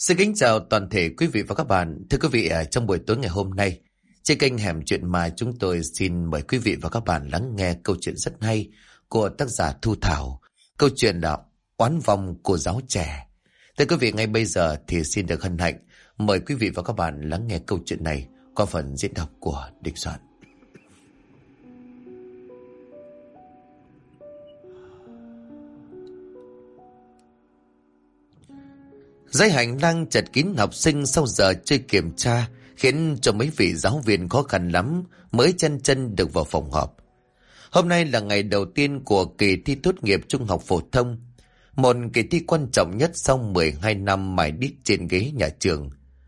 Xin kính chào toàn thể quý vị và các bạn. Thưa quý vị, trong buổi tối ngày hôm nay, trên kênh Hẻm Chuyện Ma chúng tôi xin mời quý vị và các bạn lắng nghe câu chuyện rất hay của tác giả Thu Thảo. Câu chuyện là Oán vong cô giáo trẻ. Thưa quý vị, ngay bây giờ thì xin được hân hạnh mời quý vị và các bạn lắng nghe câu chuyện này qua phần diễn đọc của Đình Soạn. Dãy hành lang chật kín học sinh sau giờ chơi kiểm tra khiến cho mấy vị giáo viên khó khăn lắm mới chân được vào phòng họp. Hôm nay là ngày đầu tiên của kỳ thi tốt nghiệp trung học phổ thông, một kỳ thi quan trọng nhất sau 12 năm mải đít trên ghế nhà trường.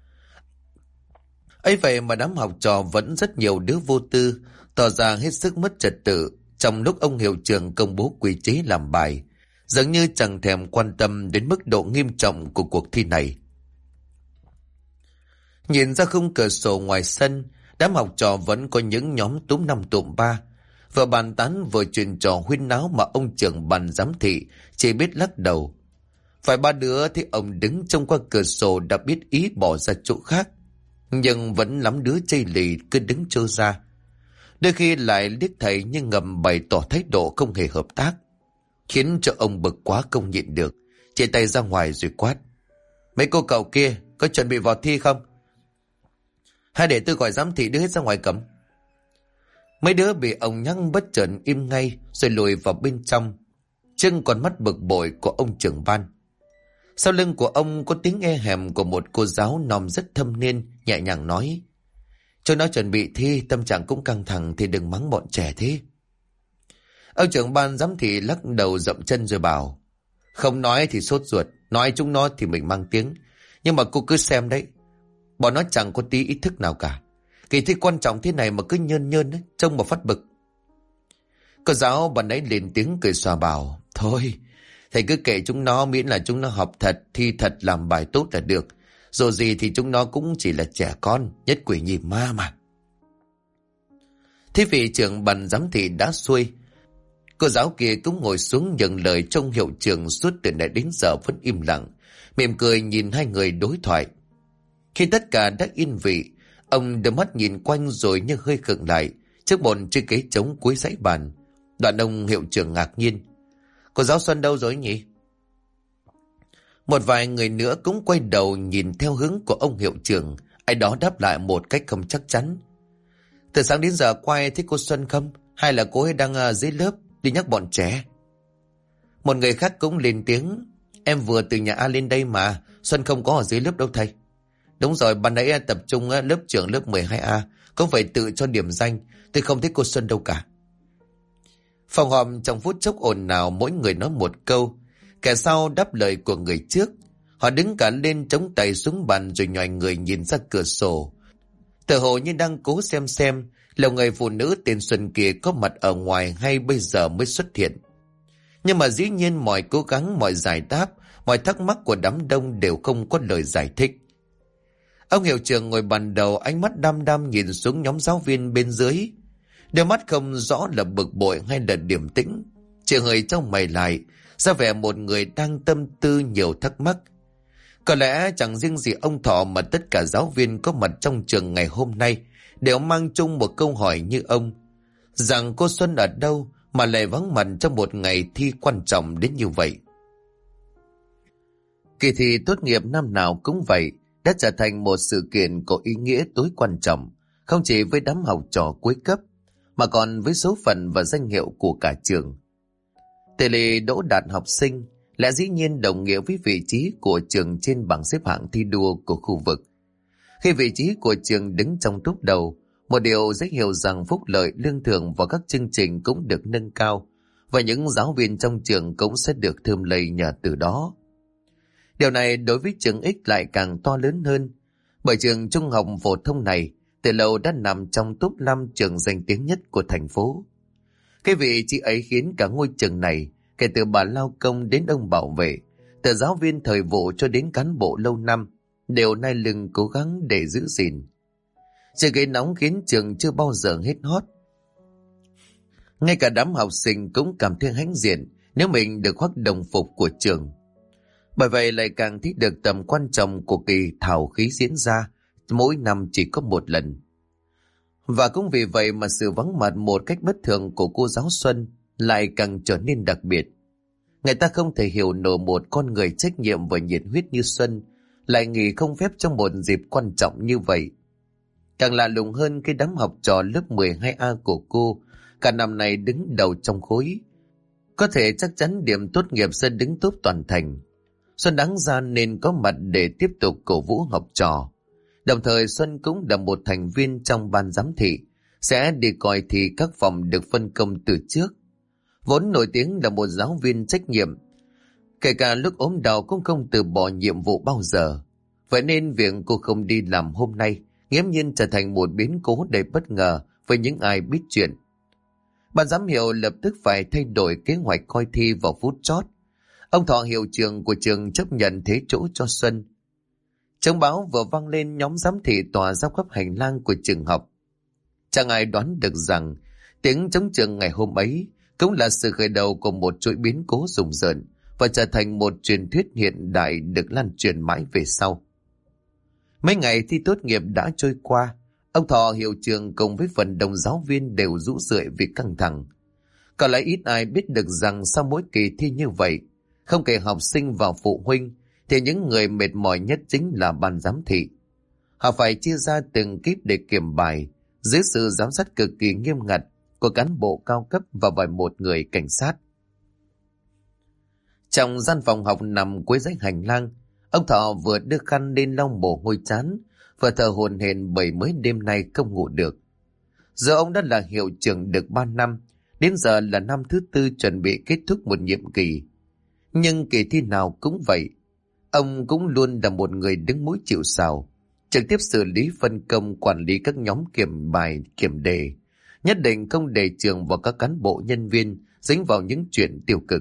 Ấy vậy mà đám học trò vẫn rất nhiều đứa vô tư, tỏ ra hết sức mất trật tự trong lúc ông hiệu trưởng công bố quy chế làm bài, dường như chẳng thèm quan tâm đến mức độ nghiêm trọng của cuộc thi này. Nhìn ra khung cửa sổ ngoài sân, đám học trò vẫn có những nhóm túm năm tụm ba, vừa bàn tán vừa chuyện trò huyên náo mà ông trưởng ban giám thị chỉ biết lắc đầu. Vài ba đứa thấy ông đứng trông qua cửa sổ đã biết ý bỏ ra chỗ khác, nhưng vẫn lắm đứa chây lì cứ đứng trơ ra. Đôi khi lại liếc thầy nhưng ngầm bày tỏ thái độ không hề hợp tác, khiến cho ông bực quá không nhịn được, chỉ tay ra ngoài rồi quát: "Mấy cô cậu kia có chuẩn bị vào thi không? Hay để tôi gọi giám thị đưa hết ra ngoài cấm." Mấy đứa bị ông nhắc bất chợt im ngay rồi lùi vào bên trong, trưng còn mắt bực bội của ông trưởng ban. Sau lưng của ông có tiếng e hèm của một cô giáo nòm rất thâm niên nhẹ nhàng nói: "Cho nó chuẩn bị thi, tâm trạng cũng căng thẳng thì đừng mắng bọn trẻ thế." Ông trưởng ban giám thị lắc đầu dậm chân rồi bảo: "Không nói thì sốt ruột, nói chúng nó thì mình mang tiếng. Nhưng mà cô cứ xem đấy, bọn nó chẳng có tí ý thức nào cả. Kỳ thi quan trọng thế này mà cứ nhơn nhơn ấy, trông mà phát bực." Cô giáo bà nãy lên tiếng cười xòa bảo: "Thôi, thầy cứ kệ chúng nó, miễn là chúng nó học thật, thi thật, làm bài tốt là được. Dù gì thì chúng nó cũng chỉ là trẻ con, nhất quỷ nhì ma mà." Thế vị trưởng ban giám thị đã xuôi. Cô giáo kia cũng ngồi xuống nhận lời trong hiệu trưởng suốt từ nãy đến giờ vẫn im lặng, mỉm cười nhìn hai người đối thoại. Khi tất cả đã yên vị, ông đưa mắt nhìn quanh rồi như hơi khựng lại trước một chiếc ghế trống cuối dãy bàn. Đoạn ông hiệu trưởng ngạc nhiên: "Cô giáo Xuân đâu rồi nhỉ?" Một vài người nữa cũng quay đầu nhìn theo hướng của ông hiệu trưởng. Ai đó đáp lại một cách không chắc chắn: "Từ sáng đến giờ quay thấy cô Xuân không? Hay là cô ấy đang dưới lớp đi nhắc bọn trẻ?" Một người khác cũng lên tiếng: "Em vừa từ nhà A lên đây mà, Xuân không có ở dưới lớp đâu thầy." "Đúng rồi, ban nãy tập trung lớp trưởng lớp 12A, có phải tự cho điểm danh, tôi không thấy cô Xuân đâu cả." Phòng họp trong phút chốc ồn ào, mỗi người nói một câu, kẻ sau đáp lời của người trước. Họ đứng cả lên chống tay xuống bàn rồi nhòi người nhìn ra cửa sổ, tựa hồ như đang cố xem là người phụ nữ tên Xuân kia có mặt ở ngoài hay bây giờ mới xuất hiện. Nhưng mà dĩ nhiên mọi cố gắng, mọi giải đáp, mọi thắc mắc của đám đông đều không có lời giải thích. Ông hiệu trưởng ngồi bàn đầu, ánh mắt đăm đăm nhìn xuống nhóm giáo viên bên dưới. Đôi mắt không rõ là bực bội hay là điềm tĩnh, chỉ hơi trong mày lại, ra vẻ một người đang tâm tư nhiều thắc mắc. Có lẽ chẳng riêng gì ông Thọ mà tất cả giáo viên có mặt trong trường ngày hôm nay đều mang chung một câu hỏi như ông, rằng cô Xuân ở đâu mà lại vắng mặt trong một ngày thi quan trọng đến như vậy. Kỳ thi tốt nghiệp năm nào cũng vậy, đã trở thành một sự kiện có ý nghĩa tối quan trọng, không chỉ với đám học trò cuối cấp, mà còn với số phận và danh hiệu của cả trường. Tỷ lệ đỗ đạt học sinh lẽ dĩ nhiên đồng nghĩa với vị trí của trường trên bảng xếp hạng thi đua của khu vực. Khi vị trí của trường đứng trong tốp đầu, một điều rất hiểu rằng phúc lợi, lương thưởng và các chương trình cũng được nâng cao, và những giáo viên trong trường cũng sẽ được thơm lây nhờ từ đó. Điều này đối với trường X lại càng to lớn hơn, bởi trường trung học phổ thông này từ lâu đã nằm trong top 5 trường danh tiếng nhất của thành phố. Cái vị trí ấy khiến cả ngôi trường này, kể từ bà lao công đến ông bảo vệ, từ giáo viên thời vụ cho đến cán bộ lâu năm, đều nai lưng cố gắng để giữ gìn. Chiếc ghế nóng khiến trường chưa bao giờ hết hot. Ngay cả đám học sinh cũng cảm thấy hãnh diện nếu mình được khoác đồng phục của trường. Bởi vậy lại càng thấy được tầm quan trọng của kỳ thảo khí diễn ra mỗi năm chỉ có một lần. Và cũng vì vậy mà sự vắng mặt một cách bất thường của cô giáo Xuân lại càng trở nên đặc biệt. Người ta không thể hiểu nổi một con người trách nhiệm và nhiệt huyết như Xuân lại nghỉ không phép trong một dịp quan trọng như vậy. Càng lạ lùng hơn cái đám học trò lớp 12A của cô cả năm nay đứng đầu trong khối. Có thể chắc chắn điểm tốt nghiệp sẽ đứng top toàn thành. Xuân đáng ra nên có mặt để tiếp tục cổ vũ học trò. Đồng thời Xuân cũng là một thành viên trong ban giám thị, sẽ đi coi thi các phòng được phân công từ trước. Vốn nổi tiếng là một giáo viên trách nhiệm, kể cả lúc ốm đau cũng không từ bỏ nhiệm vụ bao giờ. Vậy nên việc cô không đi làm hôm nay nghiễm nhiên trở thành một biến cố đầy bất ngờ với những ai biết chuyện. Ban giám hiệu lập tức phải thay đổi kế hoạch coi thi vào phút chót. Ông Thọ, hiệu trưởng của trường, chấp nhận thế chỗ cho Xuân. Trống báo vừa vang lên, nhóm giám thị tỏa ra khắp hành lang của trường học. Chẳng ai đoán được rằng tiếng trống trường ngày hôm ấy cũng là sự khởi đầu của một chuỗi biến cố rùng rợn và trở thành một truyền thuyết hiện đại được lan truyền mãi về sau. Mấy ngày thi tốt nghiệp đã trôi qua, ông Thọ, hiệu trưởng cùng với phần đông giáo viên đều rũ rượi vì căng thẳng. Còn lại ít ai biết được rằng sau mỗi kỳ thi như vậy, không kể học sinh và phụ huynh, thì những người mệt mỏi nhất chính là ban giám thị. Họ phải chia ra từng kíp để kiểm bài, dưới sự giám sát cực kỳ nghiêm ngặt của cán bộ cao cấp và vài một người cảnh sát. Trong gian phòng học nằm cuối dãy hành lang, ông Thọ vừa đưa khăn lên lau mồ hôi chán, vừa thở hổn hển bởi mấy đêm nay không ngủ được. Giờ ông đã là hiệu trưởng được 3 năm, đến giờ là năm thứ 4 chuẩn bị kết thúc một nhiệm kỳ. Nhưng kỳ thi nào cũng vậy, ông cũng luôn là một người đứng mũi chịu sào, trực tiếp xử lý phân công, quản lý các nhóm kiểm bài, kiểm đề, nhất định không để trường và các cán bộ nhân viên dính vào những chuyện tiêu cực.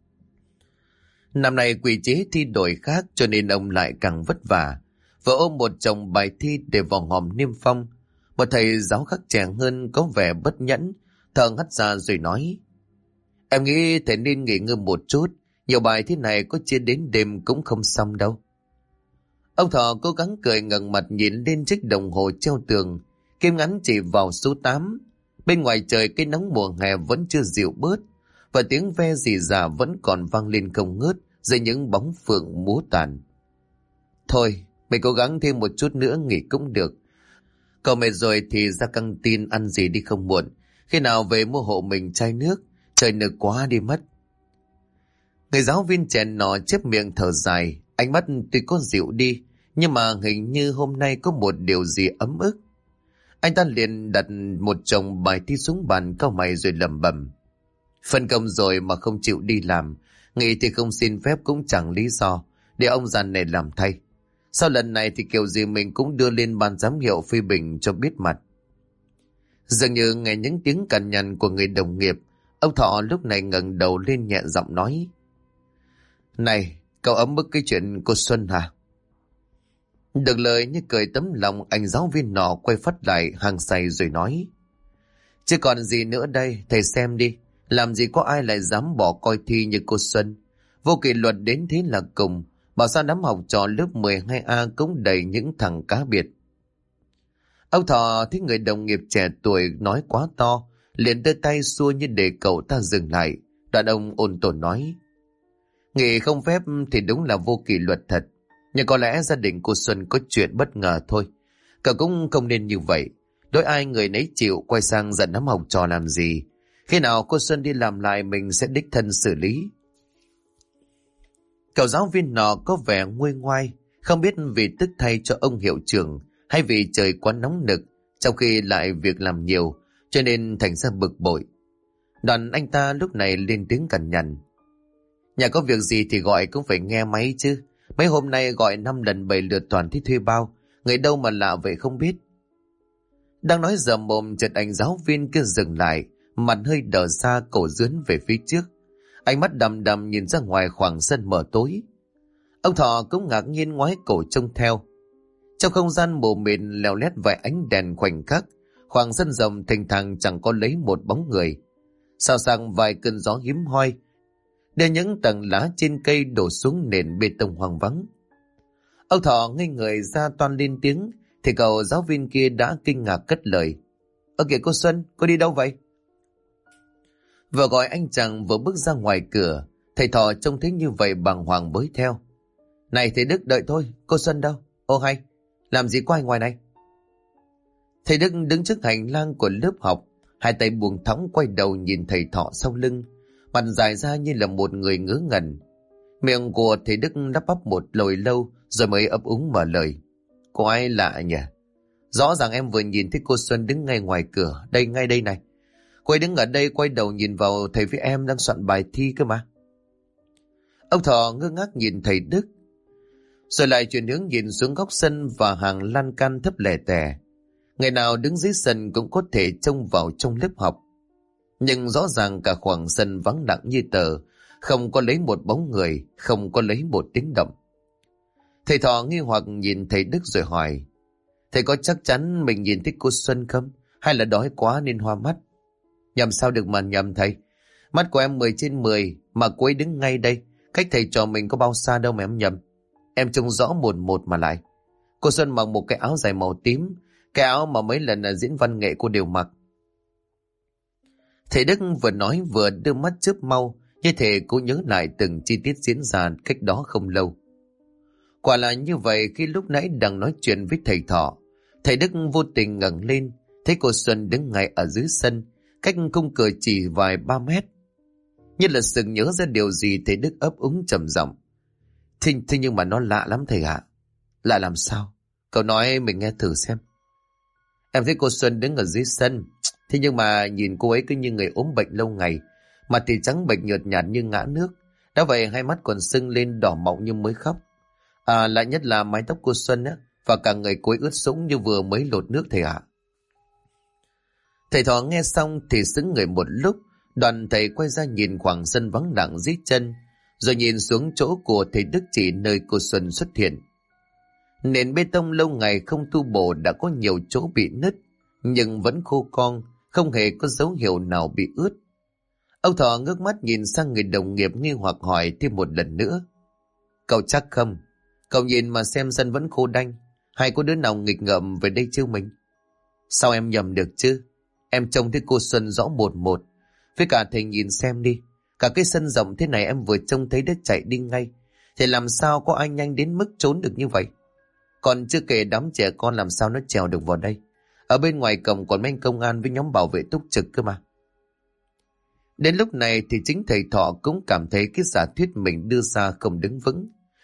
Năm nay quy chế thi đổi khác cho nên ông lại càng vất vả, và ôm một chồng bài thi để vào hòm niêm phong. Một thầy giáo khác trẻ hơn có vẻ bất nhẫn, thở hắt ra rồi nói: "Em nghĩ thầy nên nghỉ ngơi một chút, nhiều bài thế này có chia đến đêm cũng không xong đâu." Ông Thọ cố gắng cười, ngẩng mặt nhìn lên chiếc đồng hồ treo tường, kim ngắn chỉ vào số 8. Bên ngoài trời cái nóng mùa hè vẫn chưa dịu bớt, và tiếng ve rì rả vẫn còn vang lên không ngớt dưới những bóng phượng múa tàn. "Thôi, mày cố gắng thêm một chút nữa nghỉ cũng được. Cậu mệt rồi thì ra căng tin ăn gì đi không muộn. Khi nào về mua hộ mình chai nước, trời nực quá đi mất." Người giáo viên trẻ nọ chép miệng thở dài, ánh mắt tuy có dịu đi, nhưng mà hình như hôm nay có một điều gì ấm ức. Anh ta liền đặt một chồng bài thi xuống bàn, cau mày rồi lẩm bẩm: "Phân công rồi mà không chịu đi làm, nghỉ thì không xin phép cũng chẳng lý do, để ông già này làm thay. Sau lần này thì kiểu gì mình cũng đưa lên ban giám hiệu phê bình cho biết mặt." Dường như nghe những tiếng cằn nhằn của người đồng nghiệp, ông Thọ lúc này ngẩng đầu lên nhẹ giọng nói: "Này, cậu ấm ức cái chuyện cô Xuân hả?" Được lời như cười tấm lòng, anh giáo viên nọ quay phắt lại hàng say rồi nói: "Chứ còn gì nữa đây, thầy xem đi, làm gì có ai lại dám bỏ coi thi như cô Xuân. Vô kỷ luật đến thế là cùng, bảo sao đám học trò lớp 12A cũng đầy những thằng cá biệt." Ông Thọ thấy người đồng nghiệp trẻ tuổi nói quá to, liền đưa tay xua như để cậu ta dừng lại. Đoạn ông ôn tồn nói: "Nghỉ không phép thì đúng là vô kỷ luật thật, nhưng có lẽ gia đình cô Xuân có chuyện bất ngờ thôi. Cậu cũng không nên như vậy, đối ai người nấy chịu, quay sang giận đám học trò làm gì. Khi nào cô Xuân đi làm lại mình sẽ đích thân xử lý." Cậu giáo viên nọ có vẻ nguôi ngoai, không biết vì tức thay cho ông hiệu trưởng hay vì trời quá nóng nực, trong khi lại việc làm nhiều, cho nên thành ra bực bội. Đoạn anh ta lúc này lên tiếng cằn nhằn: "Nhà có việc gì thì gọi cũng phải nghe máy chứ. Mấy hôm nay gọi 5 lần 7 lượt toàn thấy thuê bao, người đâu mà lạ vậy không biết." Đang nói dở mồm, chợt anh giáo viên kia dừng lại, mặt hơi đờ ra, cổ dướn về phía trước, ánh mắt đăm đăm nhìn ra ngoài khoảng sân mờ tối. Ông Thọ cũng ngạc nhiên ngoái cổ trông theo. Trong không gian mù mịt leo lét vài ánh đèn khoảnh khắc, khoảng sân rộng thênh thang chẳng có lấy một bóng người. Sao sang vài cơn gió hiếm hoi, đưa những tầng lá trên cây đổ xuống nền bê tông hoang vắng. Ông Thọ ngây người ra toan lên tiếng, thì cậu giáo viên kia đã kinh ngạc cất lời. Ơ kìa cô Xuân, cô đi đâu vậy? Vừa gọi anh chàng vừa bước ra ngoài cửa, thầy Thọ trông thấy như vậy bàng hoàng bới theo. Này thầy Đức, đợi thôi, cô Xuân đâu? Ô hay, làm gì có ai ngoài này? Thầy Đức đứng trước hành lang của lớp học, hai tay buông thõng quay đầu nhìn thầy Thọ sau lưng, mặt dài ra như là một người ngớ ngẩn. Miệng của thầy Đức lắp bắp một hồi lâu rồi mới ấp úng mở lời. Có ai lạ nhỉ? Rõ ràng em vừa nhìn thấy cô Xuân đứng ngay ngoài cửa, đây ngay đây này. Cô ấy đứng ở đây quay đầu nhìn vào thầy với em đang soạn bài thi cơ mà. Ông Thọ ngơ ngác nhìn thầy Đức, rồi lại chuyển hướng nhìn xuống góc sân và hàng lan can thấp lẻ tẻ. Ngày nào đứng dưới sân cũng có thể trông vào trong lớp học. Nhưng rõ ràng cả khoảng sân vắng lặng như tờ, không có lấy một bóng người, không có lấy một tiếng động. Thầy Thọ nghi hoặc nhìn thầy Đức rồi hỏi, thầy có chắc chắn mình nhìn thấy cô Xuân không? Hay là đói quá nên hoa mắt? Nhầm sao được mà nhầm thầy. Mắt của em 10/10 mà cô ấy đứng ngay đây, cách thầy trò mình có bao xa đâu mà em nhầm. Em trông rõ một mà lại. Cô Xuân mặc một cái áo dài màu tím, cái áo mà mấy lần diễn văn nghệ cô đều mặc. Thầy Đức vừa nói vừa đưa mắt chớp mau, như thể cô nhớ lại từng chi tiết diễn ra cách đó không lâu. Quả là như vậy, khi lúc nãy đang nói chuyện với thầy Thọ, thầy Đức vô tình ngẩng lên, thấy cô Xuân đứng ngay ở dưới sân, cách khung cửa chỉ vài 3 mét. Như là sực nhớ ra điều gì, thầy Đức ấp úng trầm giọng. Thế nhưng mà nó lạ lắm thầy ạ. Lạ làm sao? Cậu nói mình nghe thử xem. Em thấy cô Xuân đứng ở dưới sân, thế nhưng mà nhìn cô ấy cứ như người ốm bệnh lâu ngày, mặt thì trắng bệch nhợt nhạt như ngã nước. Đã vậy hai mắt còn sưng lên đỏ mọng như mới khóc. Lạ nhất là mái tóc cô Xuân á, và cả người cô ấy ướt sũng như vừa mới lột nước thầy ạ. Thầy Thọ nghe xong thì sững người một lúc, đoàn thầy quay ra nhìn khoảng sân vắng lặng dưới chân, rồi nhìn xuống chỗ của thầy Đức chỉ nơi cô Xuân xuất hiện. Nền bê tông lâu ngày không tu bổ đã có nhiều chỗ bị nứt, nhưng vẫn khô cong, không hề có dấu hiệu nào bị ướt. Ông Thọ ngước mắt nhìn sang người đồng nghiệp nghi hoặc hỏi thêm một lần nữa. Cậu chắc không? Cậu nhìn mà xem sân vẫn khô đanh, hay có đứa nào nghịch ngợm về đây chưa mình? Sao em nhầm được chứ? Em trông thấy cô Xuân rõ một. Với cả thầy nhìn xem đi, cả cái sân rộng thế này em vừa trông thấy đã chạy đi ngay, thì làm sao có ai nhanh đến mức trốn được như vậy? Còn chưa kể đám trẻ con làm sao nó trèo được vào đây. Ở bên ngoài cổng còn mấy anh công an với nhóm bảo vệ túc trực cơ mà. Đến lúc này thì chính thầy Thọ cũng cảm thấy cái giả thuyết mình đưa ra không đứng vững.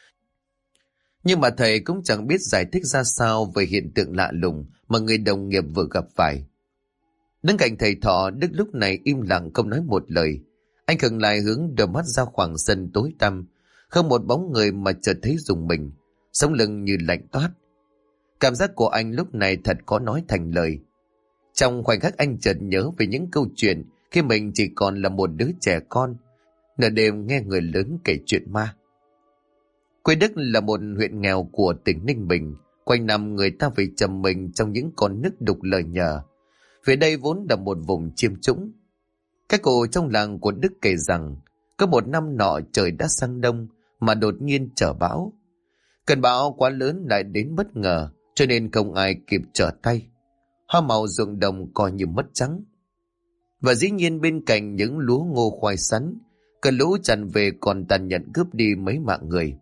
Nhưng mà thầy cũng chẳng biết giải thích ra sao về hiện tượng lạ lùng mà người đồng nghiệp vừa gặp phải. Đứng cạnh thầy Thọ, Đức lúc này im lặng không nói một lời. Anh khựng lại hướng đôi mắt ra khoảng sân tối tăm, không một bóng người mà chợt thấy rùng mình, sống lưng như lạnh toát. Cảm giác của anh lúc này thật khó nói thành lời. Trong khoảnh khắc anh chợt nhớ về những câu chuyện khi mình chỉ còn là một đứa trẻ con, nửa đêm nghe người lớn kể chuyện ma. Quê Đức là một huyện nghèo của tỉnh Ninh Bình, quanh năm người ta phải trầm mình trong những con nước đục lờ nhờ. Về đây vốn là một vùng chiêm trũng. Các cụ trong làng của Đức kể rằng, có một năm nọ trời đã sang đông mà đột nhiên trở bão. Cơn bão quá lớn lại đến bất ngờ, cho nên không ai kịp trở tay. Hoa màu ruộng đồng coi như mất trắng. Và dĩ nhiên bên cạnh những lúa ngô khoai sắn, cơn lũ tràn về còn tàn nhẫn cướp đi mấy mạng người.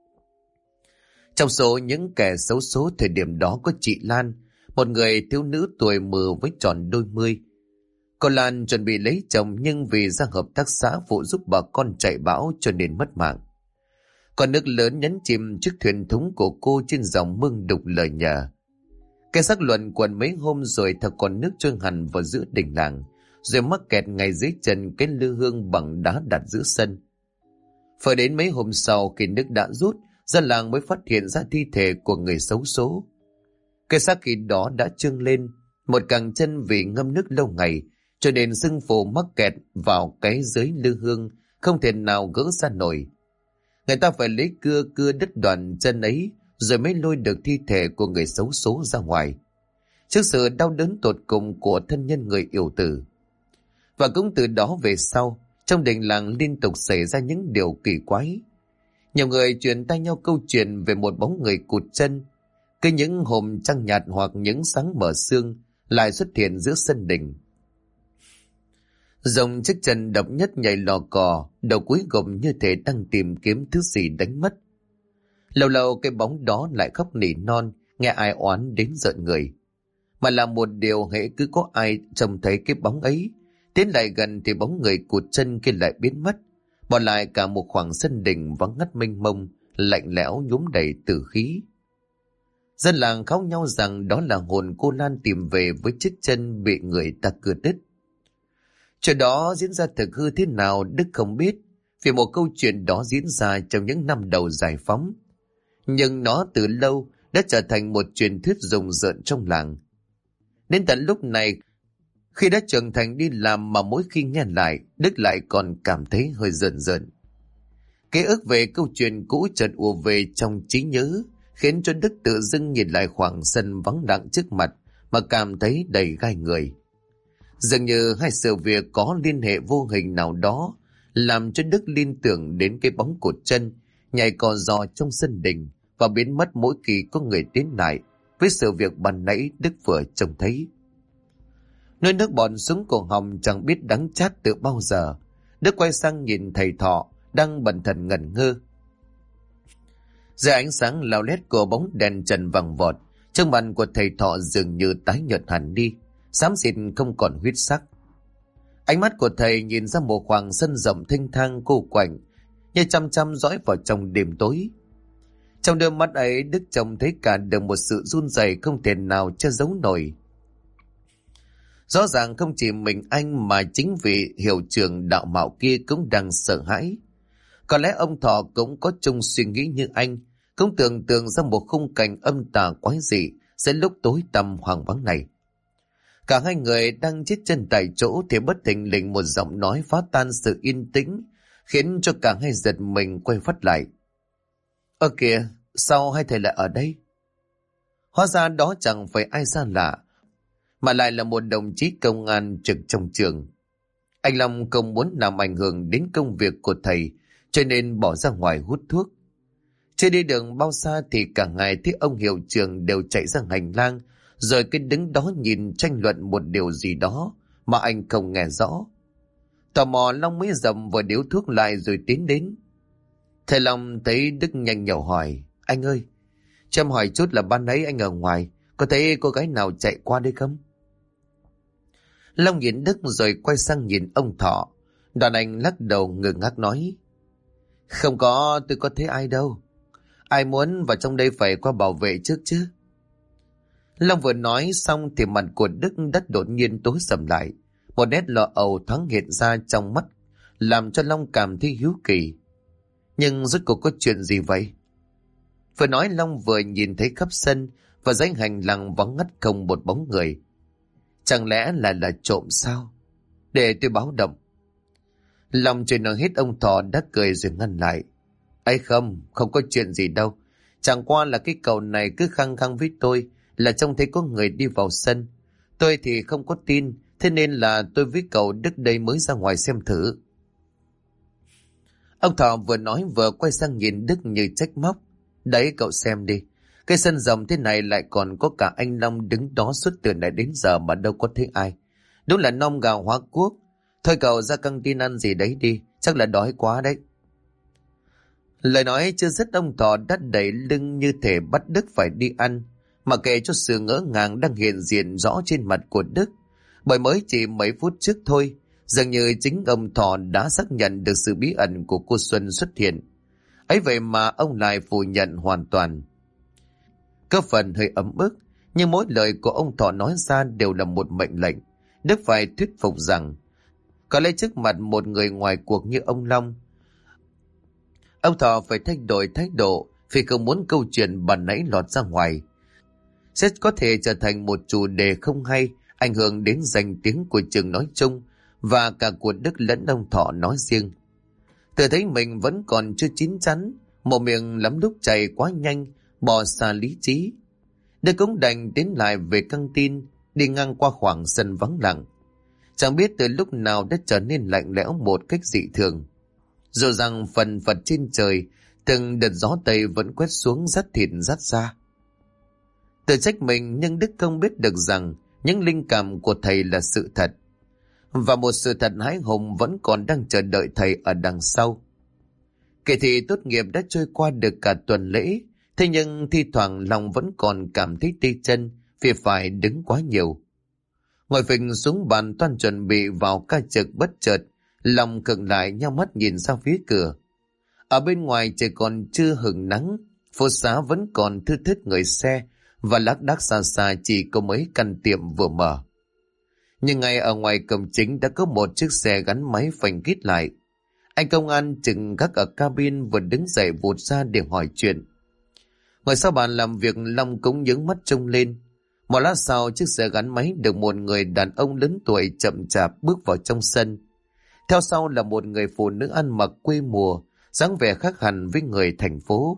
Trong số những kẻ xấu số thời điểm đó có chị Lan, một người thiếu nữ tuổi mờ với tròn đôi mươi. Cô Lan chuẩn bị lấy chồng nhưng vì ra hợp tác xã phụ giúp bà con chạy bão cho nên mất mạng. Con nước lớn nhấn chìm chiếc thuyền thúng của cô trên dòng mương đục lờ nhờ. Cái xác luận quần mấy hôm rồi theo con nước trôi hẳn vào giữa đỉnh làng, rồi mắc kẹt ngay dưới chân cái lư hương bằng đá đặt giữa sân. Phải đến mấy hôm sau khi nước đã rút, dân làng mới phát hiện ra thi thể của người xấu số. Cái xác khi đó đã trương lên, một cẳng chân vì ngâm nước lâu ngày, cho nên sưng phù mắc kẹt vào cái dưới lư hương, không thể nào gỡ ra nổi. Người ta phải lấy cưa đứt đoạn chân ấy, rồi mới lôi được thi thể của người xấu số ra ngoài. Trước sự đau đớn tột cùng của thân nhân người yêu tử. Và cũng từ đó về sau, trong đình làng liên tục xảy ra những điều kỳ quái. Nhiều người truyền tay nhau câu chuyện về một bóng người cụt chân, cứ những hôm trăng nhạt hoặc những sáng mờ sương lại xuất hiện giữa sân đình. Dòng chiếc chân độc nhất nhảy lò cò, đầu cúi gồng như thể đang tìm kiếm thứ gì đánh mất. Lâu lâu cái bóng đó lại khóc nỉ non, nghe ai oán đến rợn người. Mà là một điều hễ cứ có ai trông thấy cái bóng ấy, tiến lại gần thì bóng người cụt chân kia lại biến mất, bỏ lại cả một khoảng sân đình vắng ngắt mênh mông, lạnh lẽo nhuốm đầy tử khí. Dân làng kháo nhau rằng đó là hồn cô Lan tìm về với chiếc chân bị người ta cưa đứt. Chuyện đó diễn ra thực hư thế nào Đức không biết, vì một câu chuyện đó diễn ra trong những năm đầu giải phóng. Nhưng nó từ lâu đã trở thành một truyền thuyết rùng rợn trong làng. Đến tận lúc này, khi đã trưởng thành đi làm mà mỗi khi nghe lại, Đức lại còn cảm thấy hơi rợn rợn. Ký ức về câu chuyện cũ chợt ùa về trong trí nhớ, khiến cho Đức tự dưng nhìn lại khoảng sân vắng lặng trước mặt mà cảm thấy đầy gai người. Dường như hai sự việc có liên hệ vô hình nào đó, làm cho Đức liên tưởng đến cái bóng cột chân nhảy cò giò trong sân đình và biến mất mỗi khi có người tiến lại với sự việc ban nãy Đức vừa trông thấy. Nơi nước bọt xuống cổ họng chẳng biết đắng chát từ bao giờ, Đức quay sang nhìn thầy Thọ đang bần thần ngẩn ngơ. Dưới ánh sáng lao lét của bóng đèn trần vàng vọt, trước mặt của thầy Thọ dường như tái nhợt hẳn đi, xám xịt không còn huyết sắc. Ánh mắt của thầy nhìn ra một khoảng sân rộng thênh thang cô quạnh, như chăm chăm dõi vào trong đêm tối. Trong đôi mắt ấy, Đức trông thấy cả được một sự run rẩy không thể nào che giấu nổi. Rõ ràng không chỉ mình anh mà chính vị hiệu trưởng đạo mạo kia cũng đang sợ hãi. Có lẽ ông Thọ cũng có chung suy nghĩ như anh, cũng tưởng tượng ra một khung cảnh âm tà quái dị sẽ lúc tối tăm hoang vắng này. Cả hai người đang chết chân tại chỗ thì bất thình lình một giọng nói phá tan sự yên tĩnh, khiến cho cả hai giật mình quay phát lại. Ơ kìa, sao hai thầy lại ở đây? Hóa ra đó chẳng phải ai xa lạ, mà lại là một đồng chí công an trực trong trường. Anh Long không muốn làm ảnh hưởng đến công việc của thầy, cho nên bỏ ra ngoài hút thuốc. Chưa đi đường bao xa thì cả ngày thấy ông hiệu trưởng đều chạy ra hành lang, rồi cứ đứng đó nhìn tranh luận một điều gì đó mà anh không nghe rõ. Tò mò Long mới dầm vào điếu thuốc lại rồi tiến đến. Thầy Long thấy Đức nhanh nhẩu hỏi, anh ơi, cho em hỏi chút là ban nãy anh ở ngoài, có thấy cô gái nào chạy qua đây không? Long nhìn Đức rồi quay sang nhìn ông Thọ. Đoàn anh lắc đầu ngơ ngác nói, không có, tôi có thấy ai đâu. Ai muốn vào trong đây phải qua bảo vệ trước chứ. Long vừa nói xong thì mặt của Đức đất đột nhiên tối sầm lại. Một nét lo âu thoáng hiện ra trong mắt, làm cho Long cảm thấy hiếu kỳ. Nhưng rốt cuộc có chuyện gì vậy? Vừa nói Long vừa nhìn thấy khắp sân và dãy hành lang vắng ngắt không một bóng người. Chẳng lẽ là trộm sao? Để tôi báo động. Long chưa nói hết ông Thọ đã cười rồi ngăn lại. Ấy không có chuyện gì đâu. Chẳng qua là cái cậu này cứ khăng khăng với tôi là trông thấy có người đi vào sân. Tôi thì không có tin, thế nên là tôi với cậu Đức đây mới ra ngoài xem thử. Ông Thọ vừa nói vừa quay sang nhìn Đức như trách móc. Đấy cậu xem đi, cái sân rộng thế này lại còn có cả anh Long đứng đó suốt từ nãy đến giờ mà đâu có thấy ai. Đúng là nom gà hóa cuốc. Thôi cậu ra căng tin ăn gì đấy đi, chắc là đói quá đấy. Lời nói chưa dứt ông Thọ đã đẩy lưng như thể bắt Đức phải đi ăn, mà kệ cho sự ngỡ ngàng đang hiện diện rõ trên mặt của Đức. Bởi mới chỉ mấy phút trước thôi, dường như chính ông Thọ đã xác nhận được sự bí ẩn của cô Xuân xuất hiện. Ấy vậy mà ông lại phủ nhận hoàn toàn. Có phần hơi ấm ức, nhưng mỗi lời của ông Thọ nói ra đều là một mệnh lệnh. Đức phải thuyết phục rằng, có lẽ trước mặt một người ngoài cuộc như ông Long, ông Thọ phải thay đổi thái độ vì không muốn câu chuyện ban nãy lọt ra ngoài. Sẽ có thể trở thành một chủ đề không hay, ảnh hưởng đến danh tiếng của trường nói chung và cả của Đức lẫn ông Thọ nói riêng. Tự thấy mình vẫn còn chưa chín chắn, một miệng lắm lúc chạy quá nhanh, bỏ xa lý trí. Đức cũng đành tiến lại về căng tin, đi ngang qua khoảng sân vắng lặng. Chẳng biết từ lúc nào đã trở nên lạnh lẽo một cách dị thường. Dù rằng phần phật trên trời, từng đợt gió tây vẫn quét xuống rát thịt rát da. Tự trách mình, nhưng Đức không biết được rằng những linh cảm của thầy là sự thật. Và một sự thật hãi hùng vẫn còn đang chờ đợi thầy ở đằng sau. Kể thì tốt nghiệp đã trôi qua được cả tuần lễ, thế nhưng thi thoảng lòng vẫn còn cảm thấy tê chân vì phải đứng quá nhiều. Ngồi phình xuống bàn toan chuẩn bị vào ca trực, bất chợt lòng khựng lại, nheo mắt nhìn ra phía cửa. Ở bên ngoài trời còn chưa hửng nắng, phố xá vẫn còn thưa thớt người xe, và lác đác xa xa chỉ có mấy căn tiệm vừa mở. Nhưng ngay ở ngoài cổng chính đã có một chiếc xe gắn máy phanh kít lại. Anh công an chừng gác ở cabin vừa đứng dậy vụt ra để hỏi chuyện. Ngồi sau bàn làm việc, Long cũng nhướng mắt trông lên. Một lát sau, chiếc xe gắn máy được một người đàn ông lớn tuổi chậm chạp bước vào trong sân. Theo sau là một người phụ nữ ăn mặc quê mùa, dáng vẻ khác hẳn với người thành phố.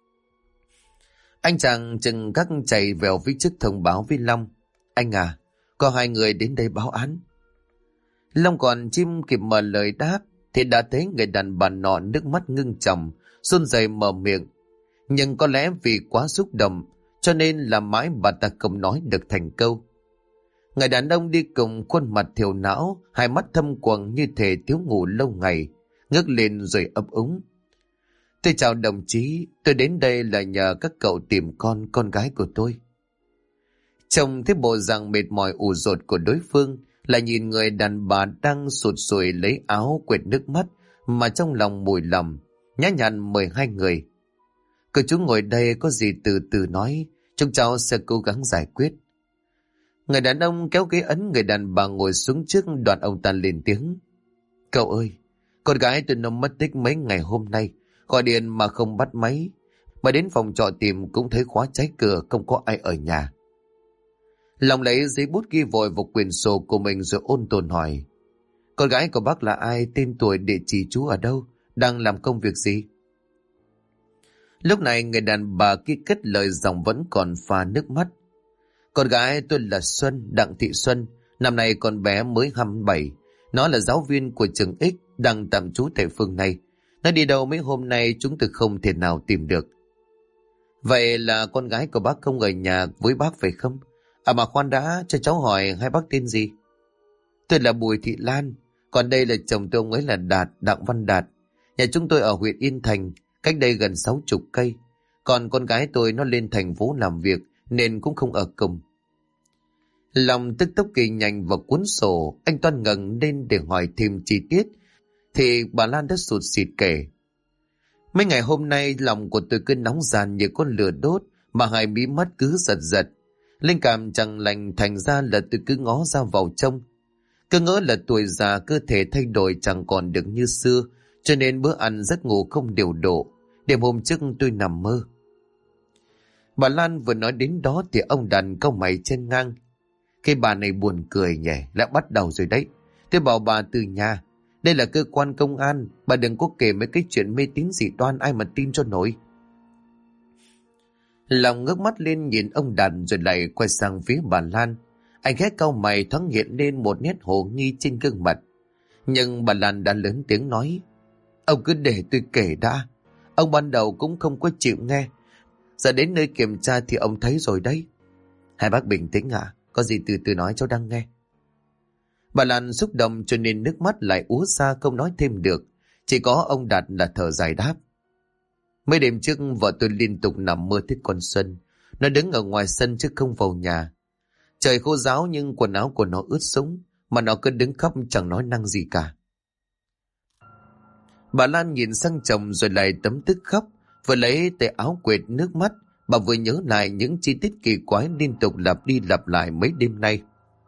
Anh chàng chừng gác chạy vèo phía trước thông báo với Long. Anh à, có hai người đến đây báo án. Long còn chim kịp mở lời đáp thì đã thấy người đàn bà nọ nước mắt ngưng tròng, run rẩy mở miệng. Nhưng có lẽ vì quá xúc động cho nên là mãi bà ta không nói được thành câu. Người đàn ông đi cùng khuôn mặt thiểu não, hai mắt thâm quầng như thể thiếu ngủ lâu ngày, ngước lên rồi ấp úng. Tôi chào đồng chí, tôi đến đây là nhờ các cậu tìm con gái của tôi. Trông thấy bộ dạng mệt mỏi ủ rột của đối phương, lại nhìn người đàn bà đang sụt sùi lấy áo quệt nước mắt mà trong lòng mùi lòng, nhã nhặn mời hai người. Cô chú ngồi đây, có gì từ từ nói, chúng cháu sẽ cố gắng giải quyết. Người đàn ông kéo ghế ấn người đàn bà ngồi xuống trước, đoạn ông ta lên tiếng. Cậu ơi, con gái tôi nó mất tích mấy ngày hôm nay, gọi điện mà không bắt máy, mà đến phòng trọ tìm cũng thấy khóa trái cửa, không có ai ở nhà. Long lấy giấy bút ghi vội vào quyển sổ của mình rồi ôn tồn hỏi. Con gái của bác là ai, tên tuổi, địa chỉ chú ở đâu, đang làm công việc gì? Lúc này người đàn bà kia cất lời, giọng vẫn còn pha nước mắt. Con gái tôi là Xuân, Đặng Thị Xuân, năm nay con bé mới 27. Nó là giáo viên của trường X, đang tạm trú tại phường này. Nó đi đâu mấy hôm nay chúng tôi không thể nào tìm được. Vậy là con gái của bác không ở nhà với bác phải không? À mà khoan đã, cho cháu hỏi hai bác tên gì? Tôi là Bùi Thị Lan, còn đây là chồng tôi, ông ấy là Đặng Văn Đạt. Nhà chúng tôi ở huyện Yên Thành, cách đây gần 60 cây. Còn con gái tôi nó lên thành phố làm việc nên cũng không ở cùng. Lòng tức tốc kỳ nhanh vào cuốn sổ, anh toan ngẩng lên để hỏi thêm chi tiết thì bà Lan đã sụt sịt kể. Mấy ngày hôm nay lòng của tôi cứ nóng ràn như con lửa đốt, mà hai mí mắt cứ giật giật. Linh cảm chẳng lành, thành ra là tôi cứ ngó ra vào trông. Cứ ngỡ là tuổi già, cơ thể thay đổi chẳng còn được như xưa, cho nên bữa ăn giấc ngủ không điều độ. Đêm hôm trước tôi nằm mơ. Bà Lan vừa nói đến đó thì ông Đàn cau mày chen ngang. Cái bà này buồn cười nhỉ, lại bắt đầu rồi đấy. Tôi bảo bà từ nhà, đây là cơ quan công an, bà đừng có kể mấy cái chuyện mê tín dị đoan, ai mà tin cho nổi. Lòng ngước mắt lên nhìn ông Đàn rồi lại quay sang phía bà Lan. Anh khẽ cau mày, thoáng hiện lên một nét hồ nghi trên gương mặt. Nhưng bà Lan đã lớn tiếng nói. Ông cứ để tôi kể đã. Ông ban đầu cũng không có chịu nghe. Giờ đến nơi kiểm tra thì ông thấy rồi đấy. Hai bác bình tĩnh ạ, có gì từ từ nói, cháu đang nghe. Bà Lan xúc động cho nên nước mắt lại úa ra không nói thêm được. Chỉ có ông Đạt là thở dài đáp. Mấy đêm trước vợ tôi liên tục nằm mơ thấy con Xuân. Nó đứng ở ngoài sân chứ không vào nhà. Trời khô ráo nhưng quần áo của nó ướt sũng, mà nó cứ đứng khóc chẳng nói năng gì cả. Bà Lan nhìn sang chồng rồi lại tấm tức khóc, vừa lấy tay áo quệt nước mắt. Bà vừa nhớ lại những chi tiết kỳ quái liên tục lặp đi lặp lại mấy đêm nay.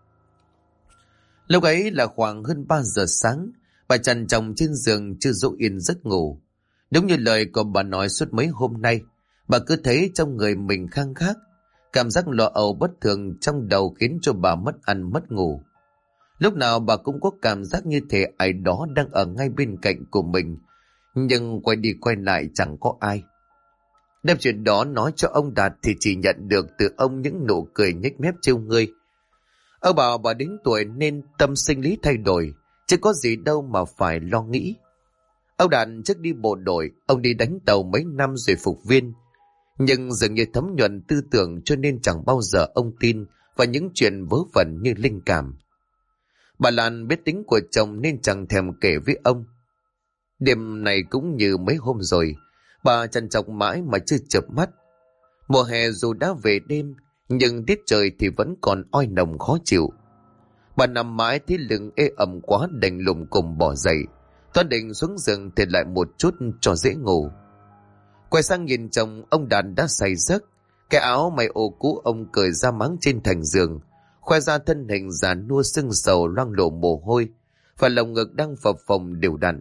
Lúc ấy là khoảng hơn 3 giờ sáng, bà trằn trọc trên giường chưa dỗ yên giấc ngủ. Đúng như lời của bà nói suốt mấy hôm nay, bà cứ thấy trong người mình khang khác. Cảm giác lo âu bất thường trong đầu khiến cho bà mất ăn mất ngủ. Lúc nào bà cũng có cảm giác như thể ai đó đang ở ngay bên cạnh của mình, nhưng quay đi quay lại chẳng có ai. Đem chuyện đó nói cho ông Đạt thì chỉ nhận được từ ông những nụ cười nhếch mép trêu ngươi. Ông bảo bà đến tuổi nên tâm sinh lý thay đổi, chứ có gì đâu mà phải lo nghĩ. Ông Đạt trước đi bộ đội, ông đi đánh tàu mấy năm rồi phục viên. Nhưng dường như thấm nhuần tư tưởng cho nên chẳng bao giờ ông tin vào những chuyện vớ vẩn như linh cảm. Bà Lan biết tính của chồng nên chẳng thèm kể với ông. Đêm này cũng như mấy hôm rồi, bà trằn trọc mãi mà chưa chợp mắt. Mùa hè dù đã về đêm, nhưng tiết trời thì vẫn còn oi nồng khó chịu. Bà nằm mãi thấy lưng ê ẩm quá đành lùng cùng bỏ dậy. Toán định xuống giường thì lại một chút cho dễ ngủ. Quay sang nhìn chồng, ông Đạt đã say giấc. Cái áo may ô cũ ông cởi ra máng trên thành giường, khoe ra thân hình già nua sưng sầu loang lổ mồ hôi, và lồng ngực đang phập phồng đều đặn.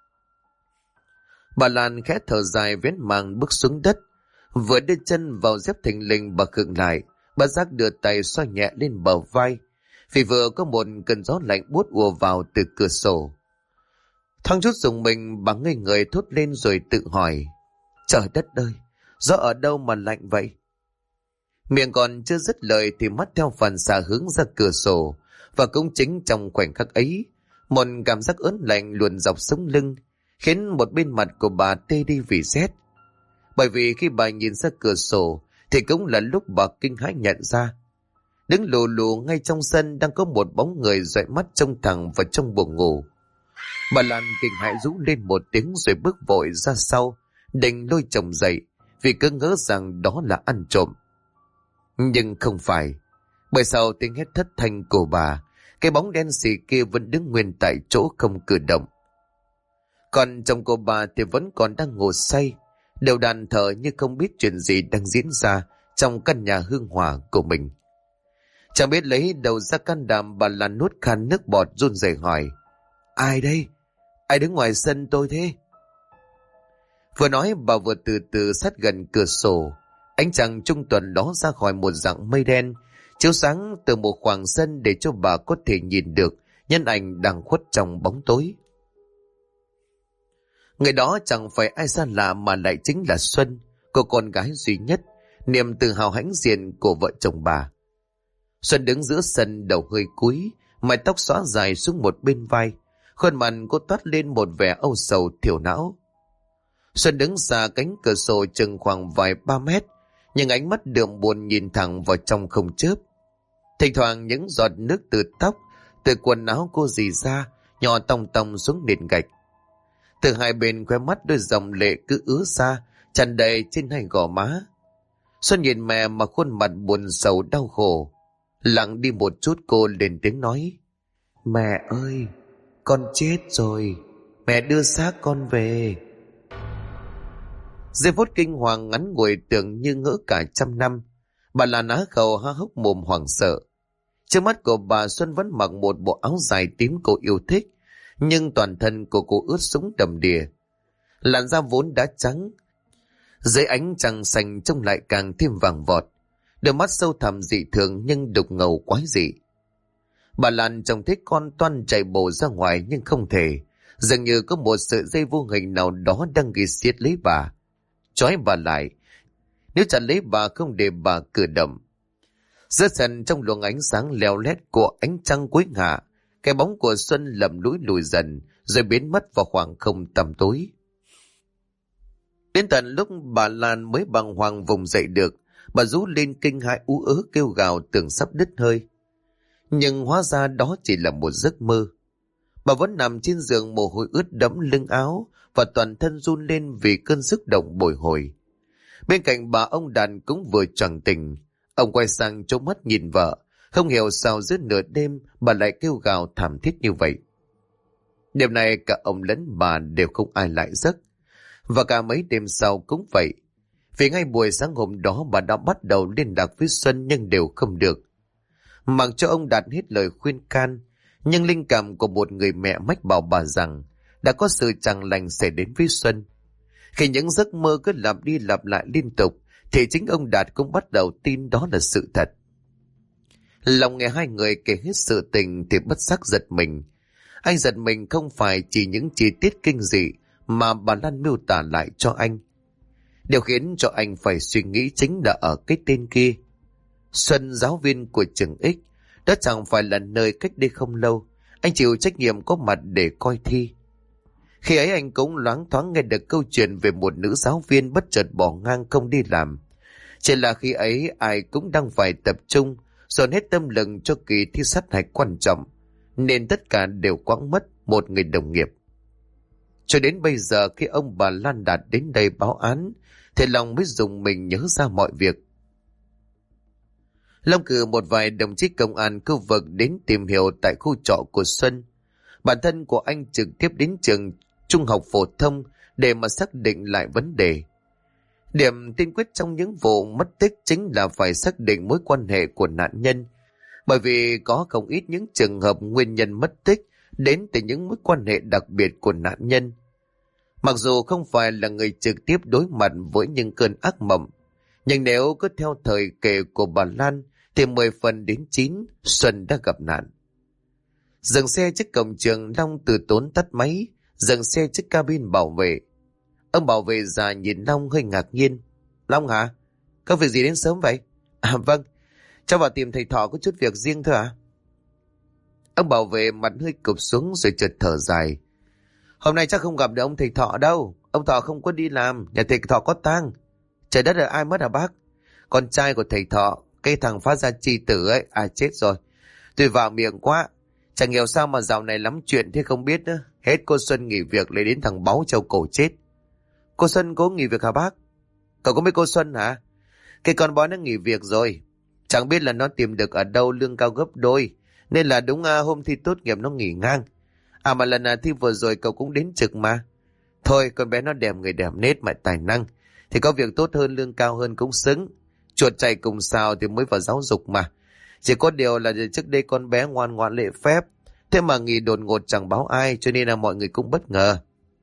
Bà Lan khẽ thở dài vén màn bước xuống đất. Vừa đưa chân vào dép thình lình bà khựng lại, bà giác đưa tay xoa nhẹ lên bờ vai, vì vừa có một cơn gió lạnh buốt ùa vào từ cửa sổ. Thoáng chút dùng mình, bà ngây người thốt lên rồi tự hỏi, trời đất ơi, gió ở đâu mà lạnh vậy? Miệng còn chưa dứt lời thì mắt theo phản xạ hướng ra cửa sổ, và cũng chính trong khoảnh khắc ấy, một cảm giác ớn lạnh luồn dọc sống lưng, khiến một bên mặt của bà tê đi vì rét. Bởi vì khi bà nhìn ra cửa sổ thì cũng là lúc bà kinh hãi nhận ra, đứng lù lù ngay trong sân đang có một bóng người dõi mắt trông thẳng vào trong buồng ngủ. Bà Lan kinh hãi rú lên một tiếng rồi bước vội ra sau, định lôi chồng dậy, vì cứ ngỡ rằng đó là ăn trộm. Nhưng không phải, bởi sau tiếng hét thất thanh của bà, cái bóng đen xì kia vẫn đứng nguyên tại chỗ không cử động. Còn chồng của bà thì vẫn còn đang ngủ say, đều đàn thở như không biết chuyện gì đang diễn ra trong căn nhà hương hỏa của mình. Chẳng biết lấy đầu ra can đảm, bà Lan nuốt khan nước bọt run rẩy hỏi, ai đây? Ai đứng ngoài sân tôi thế? Vừa nói bà vừa từ từ sát gần cửa sổ. Ánh trăng trung tuần đó ra khỏi một dặng mây đen, chiếu sáng từ một khoảng sân để cho bà có thể nhìn được nhân ảnh đang khuất trong bóng tối. Người đó chẳng phải ai xa lạ mà lại chính là Xuân, cô con gái duy nhất, niềm tự hào hãnh diện của vợ chồng bà. Xuân đứng giữa sân, đầu hơi cúi, mái tóc xõa dài xuống một bên vai, khuôn mặt cô toát lên một vẻ âu sầu thiểu não. Xuân đứng xa cánh cửa sổ chừng khoảng vài 3 mét, nhưng ánh mắt đượm buồn nhìn thẳng vào trong không chớp. Thỉnh thoảng những giọt nước từ tóc, từ quần áo cô rỉ ra, nhỏ tòng tòng xuống nền gạch. Từ hai bên khóe mắt đôi dòng lệ cứ ứa ra, tràn đầy trên hai gò má. Xuân nhìn mẹ mà khuôn mặt buồn sầu đau khổ. Lặng đi một chút cô lên tiếng nói, mẹ ơi, con chết rồi, mẹ đưa xác con về. Giây phút kinh hoàng ngắn ngủi tưởng như ngỡ cả trăm năm. Bà là ná khẩu há hốc mồm hoảng sợ. Trước mắt của bà, Xuân vẫn mặc một bộ áo dài tím cô yêu thích, nhưng toàn thân của cô ướt sũng đầm đìa. Làn da vốn đã trắng, dưới ánh trăng xanh trông lại càng thêm vàng vọt. Đôi mắt sâu thẳm dị thường nhưng đục ngầu quái dị. Bà Lan trông thấy con toan chạy bổ ra ngoài nhưng không thể. Dường như có một sợi dây vô hình nào đó đang ghi xiết lấy bà, trói bà lại, nếu chặt lấy bà không để bà cử động. Giữa sân trong luồng ánh sáng leo lét của ánh trăng cuối hạ, cái bóng của Xuân lầm lũi lùi dần rồi biến mất vào khoảng không tăm tối. Đến tận lúc bà Lan mới bàng hoàng vùng dậy được, bà rú lên kinh hãi ú ớ kêu gào tưởng sắp đứt hơi. Nhưng hóa ra đó chỉ là một giấc mơ. Bà vẫn nằm trên giường, mồ hôi ướt đẫm lưng áo và toàn thân run lên vì cơn xúc động bồi hồi. Bên cạnh bà, ông Đàn cũng vừa choàng tỉnh. Ông quay sang trố mắt nhìn vợ, không hiểu sao giữa nửa đêm bà lại kêu gào thảm thiết như vậy. Đêm nay cả ông lẫn bà đều không ai lại giấc, và cả mấy đêm sau cũng vậy. Vì ngay buổi sáng hôm đó bà đã bắt đầu liên lạc với Xuân nhưng đều không được. Mặc cho ông Đạt hết lời khuyên can, nhưng linh cảm của một người mẹ mách bảo bà rằng đã có sự chẳng lành xảy đến với Xuân. Khi những giấc mơ cứ lặp đi lặp lại liên tục, thì chính ông Đạt cũng bắt đầu tin đó là sự thật. Lòng nghe hai người kể hết sự tình thì bất giác giật mình. Anh giật mình không phải chỉ những chi tiết kinh dị mà bà Lan miêu tả lại cho anh. Điều khiến cho anh phải suy nghĩ chính là ở cái tên kia. Xuân, giáo viên của trường X, Đó chẳng phải là nơi cách đây không lâu anh chịu trách nhiệm có mặt để coi thi. Khi ấy anh cũng loáng thoáng nghe được câu chuyện về một nữ giáo viên bất chợt bỏ ngang không đi làm. Chỉ là khi ấy ai cũng đang phải tập trung dồn hết tâm lực cho kỳ thi sát hạch quan trọng, nên tất cả đều quãng mất một người đồng nghiệp. Cho đến bây giờ khi ông bà Lan Đạt đến đây báo án thì lòng mới dùng mình nhớ ra mọi việc. Long cử một vài đồng chí công an khu vực đến tìm hiểu tại khu trọ của Xuân. Bản thân của anh trực tiếp đến trường trung học phổ thông để mà xác định lại vấn đề. Điểm tiên quyết trong những vụ mất tích chính là phải xác định mối quan hệ của nạn nhân, bởi vì có không ít những trường hợp nguyên nhân mất tích đến từ những mối quan hệ đặc biệt của nạn nhân. Mặc dù không phải là người trực tiếp đối mặt với những cơn ác mộng, nhưng nếu cứ theo thời kể của bà Lan thì 10 phần đến 9 Xuân đã gặp nạn. Dừng xe trước cổng trường, Long từ tốn tắt máy, dừng xe trước cabin bảo vệ. Ông bảo vệ già nhìn Long hơi ngạc nhiên. Long hả? Có việc gì đến sớm vậy? À vâng, cháu vào tìm thầy Thọ có chút việc riêng thôi ạ. Ông bảo vệ mặt hơi cụp xuống rồi chợt thở dài. Hôm nay chắc không gặp được ông thầy Thọ đâu. Ông Thọ không có đi làm, nhà thầy Thọ có tang. Trời đất ơi, ai mất hả bác? Con trai của thầy Thọ, cái thằng phát ra chi tử ấy, chết rồi. Tôi vào miệng quá. Chẳng hiểu sao mà dạo này lắm chuyện thế không biết nữa. Hết cô Xuân nghỉ việc lấy đến thằng Báu Châu Cổ chết. Cô Xuân có nghỉ việc hả bác? Cậu có biết cô Xuân hả? Cái con bói nó nghỉ việc rồi. Chẳng biết là nó tìm được ở đâu lương cao gấp đôi. Nên là đúng hôm thi tốt nghiệp nó nghỉ ngang. À mà lần thi vừa rồi cậu cũng đến trực mà. Thôi con bé nó đẹp người đẹp nết mà tài năng. Thì có việc tốt hơn lương cao hơn cũng xứng. Chuột chạy cùng sao thì mới vào giáo dục mà. Chỉ có điều là trước đây con bé ngoan ngoãn lễ phép. Thế mà nghỉ đột ngột chẳng báo ai cho nên là mọi người cũng bất ngờ.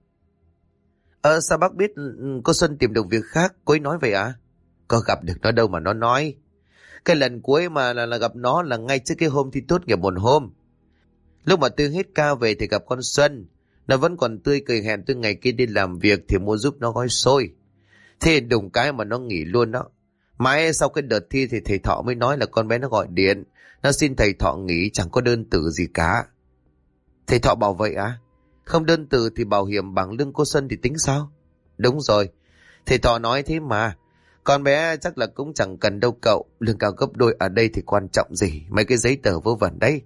Sao bác biết cô Xuân tìm được việc khác? Cô ấy nói vậy à? Có gặp được nó đâu mà nó nói. Cái lần cuối mà là gặp nó là ngay trước cái hôm thi tốt nghiệp một hôm. Lúc mà tôi hết ca về thì gặp con Xuân. Nó vẫn còn tươi cười hẹn tôi ngày kia đi làm việc thì mua giúp nó gói xôi. Thế đùng cái mà nó nghỉ luôn đó. Mãi sau cái đợt thi thì thầy Thọ mới nói là con bé nó gọi điện. Nó xin thầy Thọ nghỉ, chẳng có đơn từ gì cả. Thầy Thọ bảo vậy à? Không đơn từ thì bảo hiểm bảng lương cô Xuân thì tính sao? Đúng rồi. Thầy Thọ nói thế mà. Con bé chắc là cũng chẳng cần đâu cậu. Lương cao gấp đôi ở đây thì quan trọng gì? Mấy cái giấy tờ vớ vẩn đấy.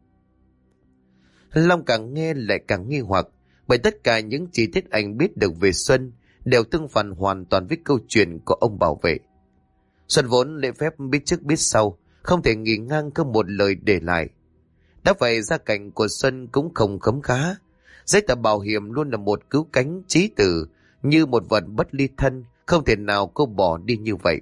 Long càng nghe lại càng nghi hoặc. Bởi tất cả những chi tiết anh biết được về Xuân đều tương phản hoàn toàn với câu chuyện của ông bảo vệ. Xuân vốn lễ phép biết trước biết sau, không thể nghỉ ngang có một lời để lại. Đã vậy gia cảnh của Xuân cũng không khấm khá. Giấy tờ bảo hiểm luôn là một cứu cánh chí tử, như một vật bất ly thân, không thể nào cô bỏ đi như vậy.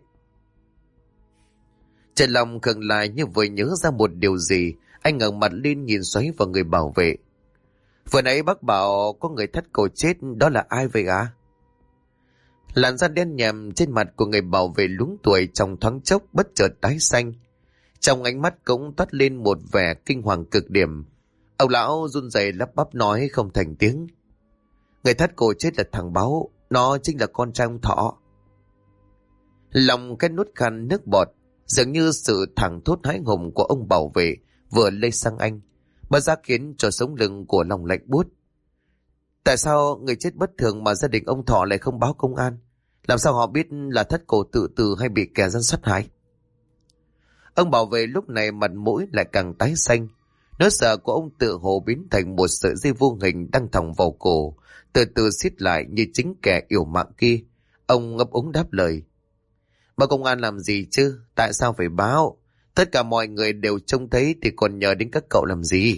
Trần Long khựng lại như vừa nhớ ra một điều gì, anh ngẩng mặt lên nhìn xoáy vào người bảo vệ. Vừa nãy bác bảo có người thắt cổ chết, đó là ai vậy ạ? Làn da đen nhèm trên mặt của người bảo vệ luống tuổi trong thoáng chốc bất chợt tái xanh. Trong ánh mắt cũng toát lên một vẻ kinh hoàng cực điểm. Ông lão run rẩy lắp bắp nói không thành tiếng. Người thắt cổ chết là thằng Báu, nó chính là con trai ông Thọ. Lòng cái nuốt khăn nước bọt, dường như sự thẳng thốt hãi hùng của ông bảo vệ vừa lây sang anh, bất giác khiến cho sống lưng của Long lạnh buốt. Tại sao người chết bất thường mà gia đình ông Thọ lại không báo công an? Làm sao họ biết là thắt cổ tự tử hay bị kẻ gian sát hại? Ông bảo vệ lúc này mặt mũi lại càng tái xanh. Nỗi sợ của ông tự hồ biến thành một sợi dây vô hình đang thòng vào cổ, từ từ siết lại như chính kẻ yểu mạng kia. Ông ngập úng đáp lời. Báo công an làm gì chứ? Tại sao phải báo? Tất cả mọi người đều trông thấy thì còn nhờ đến các cậu làm gì?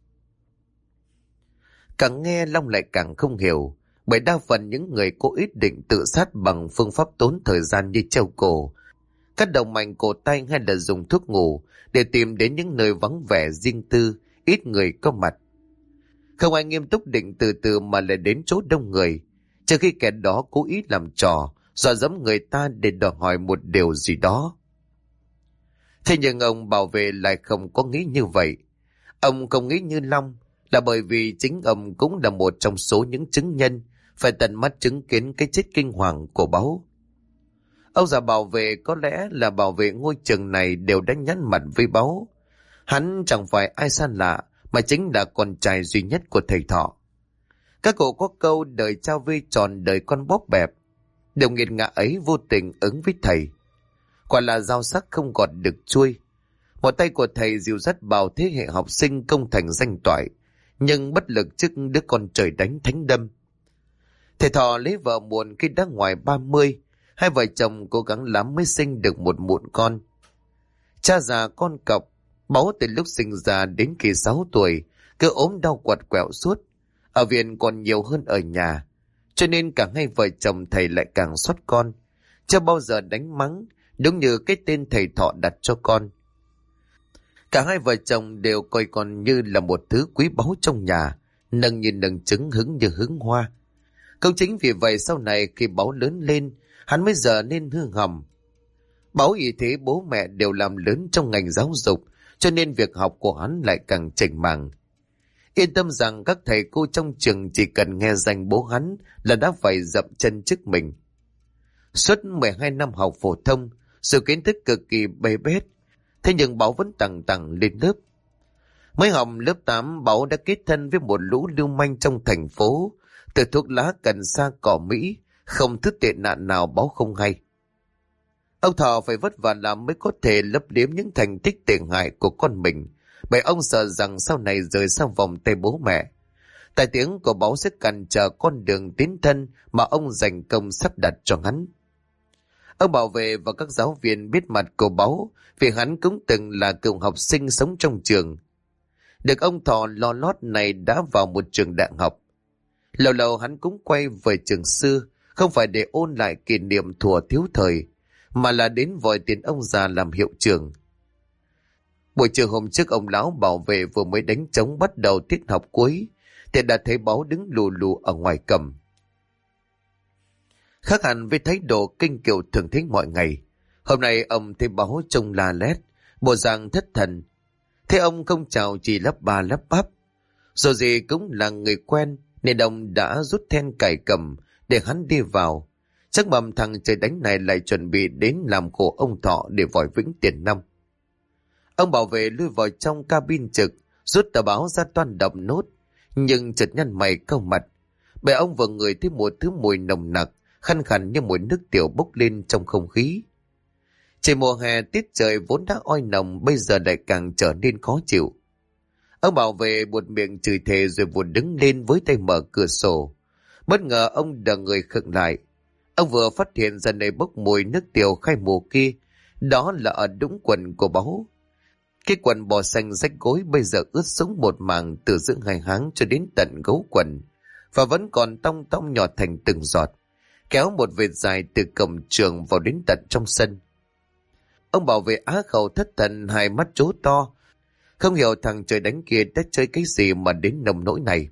Càng nghe Long lại càng không hiểu, bởi đa phần những người có ý định tự sát bằng phương pháp tốn thời gian như treo cổ, cắt đầu mảnh cổ tay hay là dùng thuốc ngủ để tìm đến những nơi vắng vẻ riêng tư, ít người có mặt. Không ai nghiêm túc định từ từ mà lại đến chỗ đông người, trừ khi kẻ đó cố ý làm trò, dọa dẫm người ta để đòi hỏi một điều gì đó. Thế nhưng ông bảo vệ lại không có nghĩ như vậy. Ông không nghĩ như Long, là bởi vì chính ông cũng là một trong số những chứng nhân phải tận mắt chứng kiến cái chết kinh hoàng của Báu. Ông già bảo vệ có lẽ là bảo vệ ngôi trường này đều đã nhăn mặt với Báu. Hắn chẳng phải ai xa lạ, mà chính là con trai duy nhất của thầy Thọ. Các cụ có câu đời trao vi tròn đời con bóp bẹp. Điều nghiệt ngã ấy vô tình ứng với thầy. Quả là dao sắc không gọt được chuôi. Một tay của thầy dìu dắt bao thế hệ học sinh công thành danh toại, nhưng bất lực trước đứa con trời đánh thánh đâm. Thầy Thọ lấy vợ muộn khi đã ngoài 30, hai vợ chồng cố gắng lắm mới sinh được một mụn con. Cha già con cọc, Báu từ lúc sinh ra đến khi 6 tuổi, cứ ốm đau quặt quẹo suốt. Ở viện còn nhiều hơn ở nhà, cho nên cả hai vợ chồng thầy lại càng xót con. Chưa bao giờ đánh mắng, đúng như cái tên thầy Thọ đặt cho con. Cả hai vợ chồng đều coi con như là một thứ quý báu trong nhà, nâng như nâng trứng, hứng như hứng hoa. Cũng chính vì vậy sau này khi Báu lớn lên, hắn mới giờ nên hư hỏng. Báu ý thế bố mẹ đều làm lớn trong ngành giáo dục, cho nên việc học của hắn lại càng chểnh mảng. Yên tâm rằng các thầy cô trong trường chỉ cần nghe danh bố hắn là đã phải dậm chân trước mình. Suốt 12 năm học phổ thông, sự kiến thức cực kỳ bê bết, thế nhưng Báu vẫn tằng tằng lên lớp. Mới học lớp 8, Báu đã kết thân với một lũ lưu manh trong thành phố, từ thuốc lá cần sa cỏ Mỹ, không thứ tệ nạn nào Báu không hay. Ông Thọ phải vất vả làm mới có thể lấp liếm những thành tích tệ hại của con mình, bởi ông sợ rằng sau này rời xa vòng tay bố mẹ, tai tiếng của Báu sẽ cản trở con đường tiến thân mà ông dành công sắp đặt cho hắn. Ông bảo vệ và các giáo viên biết mặt của Báu vì hắn cũng từng là cựu học sinh sống trong trường. Được ông Thọ lo lót này đã vào một trường đại học. Lâu lâu hắn cũng quay về trường xưa, không phải để ôn lại kỷ niệm thuở thiếu thời, mà là đến vòi tiền ông già làm hiệu trưởng. Buổi chiều hôm trước, ông lão bảo vệ vừa mới đánh trống bắt đầu tiết học cuối, thì đã thấy Báu đứng lù lù ở ngoài cầm. Khác hẳn với thái độ kinh kiệu thường thấy mọi ngày, hôm nay ông thấy Báu trông la lét, bộ dạng thất thần. Thế ông không chào, chỉ lắp ba lắp bắp. Dù gì cũng là người quen, nên ông đã rút then cài cầm để hắn đi vào. Chắc mầm thằng trời đánh này lại chuẩn bị đến làm khổ ông Thọ để vòi vĩnh tiền năm. Ông bảo vệ lui vào trong cabin trực, rút tờ báo ra toan đọc nốt, nhưng chợt nhăn mày cau mặt, bởi ông vừa ngửi thấy một thứ mùi nồng nặc, khăn khăn như mùi nước tiểu bốc lên trong không khí. Trời mùa hè, tiết trời vốn đã oi nồng, bây giờ lại càng trở nên khó chịu. Ông bảo vệ buột miệng chửi thề rồi vụt đứng lên với tay mở cửa sổ. Bất ngờ ông đờ người khựng lại. Ông vừa phát hiện ra nơi bốc mùi nước tiểu khai mù kia, đó là ở đũng quần của Báu. Cái quần bò xanh rách gối bây giờ ướt sũng một mảng từ giữa hai háng cho đến tận gấu quần, và vẫn còn tong tong nhỏ thành từng giọt, kéo một vệt dài từ cổng trường vào đến tận trong sân. Ông bảo vệ á khẩu thất thần, hai mắt trố to, không hiểu thằng trời đánh kia đã chơi cái gì mà đến nồng nỗi này.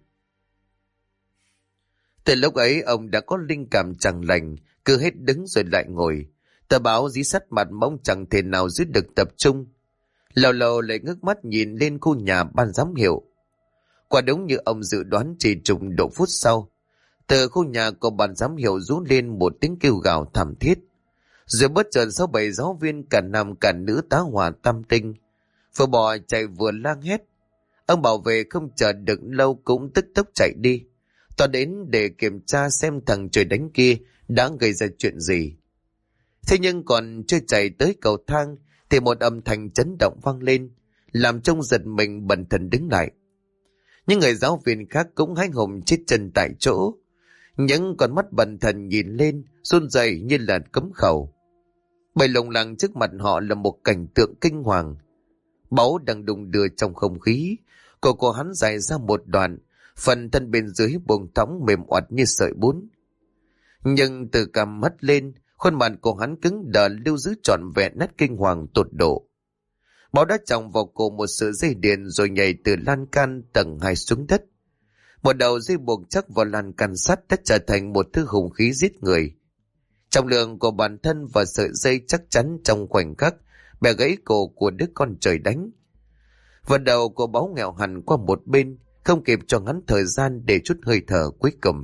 Từ lúc ấy ông đã có linh cảm chẳng lành, cứ hết đứng rồi lại ngồi, tờ báo dí sắt mặt mà ông chẳng thể nào giữ được tập trung. Lâu lâu lại ngước mắt nhìn lên khu nhà ban giám hiệu. Quả đúng như ông dự đoán, chỉ trùng độ phút sau, từ khu nhà của ban giám hiệu rú lên một tiếng kêu gào thảm thiết. Rồi bất chợt 6-7 giáo viên cả nam cả nữ tá hỏa tam tinh, vừa bò chạy vừa lang hét. Ông bảo vệ không chờ được lâu cũng tức tốc chạy đi, toàn đến để kiểm tra xem thằng trời đánh kia đã gây ra chuyện gì. Thế nhưng còn chưa chạy tới cầu thang thì một âm thanh chấn động vang lên, làm trông giật mình bần thần đứng lại. Những người giáo viên khác cũng hái hùng chết chân tại chỗ, những con mắt bần thần nhìn lên run rẩy như là cấm khẩu. Bởi lồng lằng trước mặt họ là một cảnh tượng kinh hoàng. Báu đang đung đưa trong không khí, cổ của hắn dài ra một đoạn, phần thân bên dưới buông thõng mềm oặt như sợi bún. Nhưng từ cằm mắt lên, khuôn mặt của hắn cứng đờ lưu giữ trọn vẹn nét kinh hoàng tột độ. Báu đã chòng vào cổ một sợi dây điện rồi nhảy từ lan can tầng 2 xuống đất. Một đầu dây buộc chắc vào lan can sắt đã trở thành một thứ hung khí giết người. Trọng lượng của bản thân và sợi dây chắc chắn trong khoảnh khắc bẻ gãy cổ của đứa con trời đánh. Và đầu của Báu nghèo hẳn qua một bên, không kịp cho hắn thời gian để chút hơi thở cuối cùng.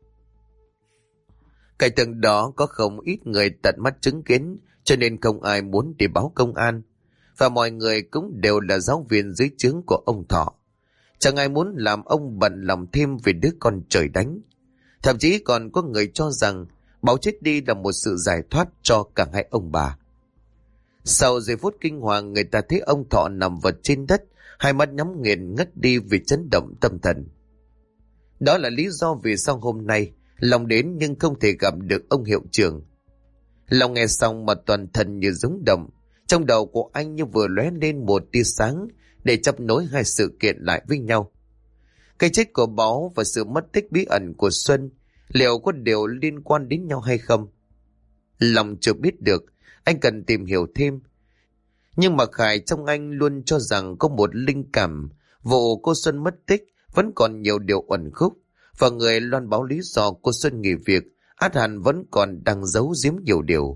Cảnh tượng đó có không ít người tận mắt chứng kiến, cho nên không ai muốn đi báo công an. và mọi người cũng đều là giáo viên dưới trướng của ông Thọ. Chẳng ai muốn làm ông bận lòng thêm vì đứa con trời đánh. Thậm chí còn có người cho rằng Bảo chết đi là một sự giải thoát cho cả hai ông bà. Sau giây phút kinh hoàng, người ta thấy ông Thọ nằm vật trên đất, hai mắt nhắm nghiền ngất đi vì chấn động tâm thần. Đó là lý do vì sao hôm nay lòng đến nhưng không thể gặp được ông hiệu trưởng. Lòng nghe xong mà toàn thân như rung động, trong đầu của anh như vừa lóe lên một tia sáng để chấp nối hai sự kiện lại với nhau. Cái chết của Báo và sự mất tích bí ẩn của Xuân liệu có điều liên quan đến nhau hay không? Lòng chưa biết được, anh cần tìm hiểu thêm. Nhưng mà Khải trong anh luôn cho rằng có một linh cảm vụ cô Xuân mất tích vẫn còn nhiều điều uẩn khúc, và người loan báo lý do cô Xuân nghỉ việc ắt hẳn vẫn còn đang giấu giếm nhiều điều.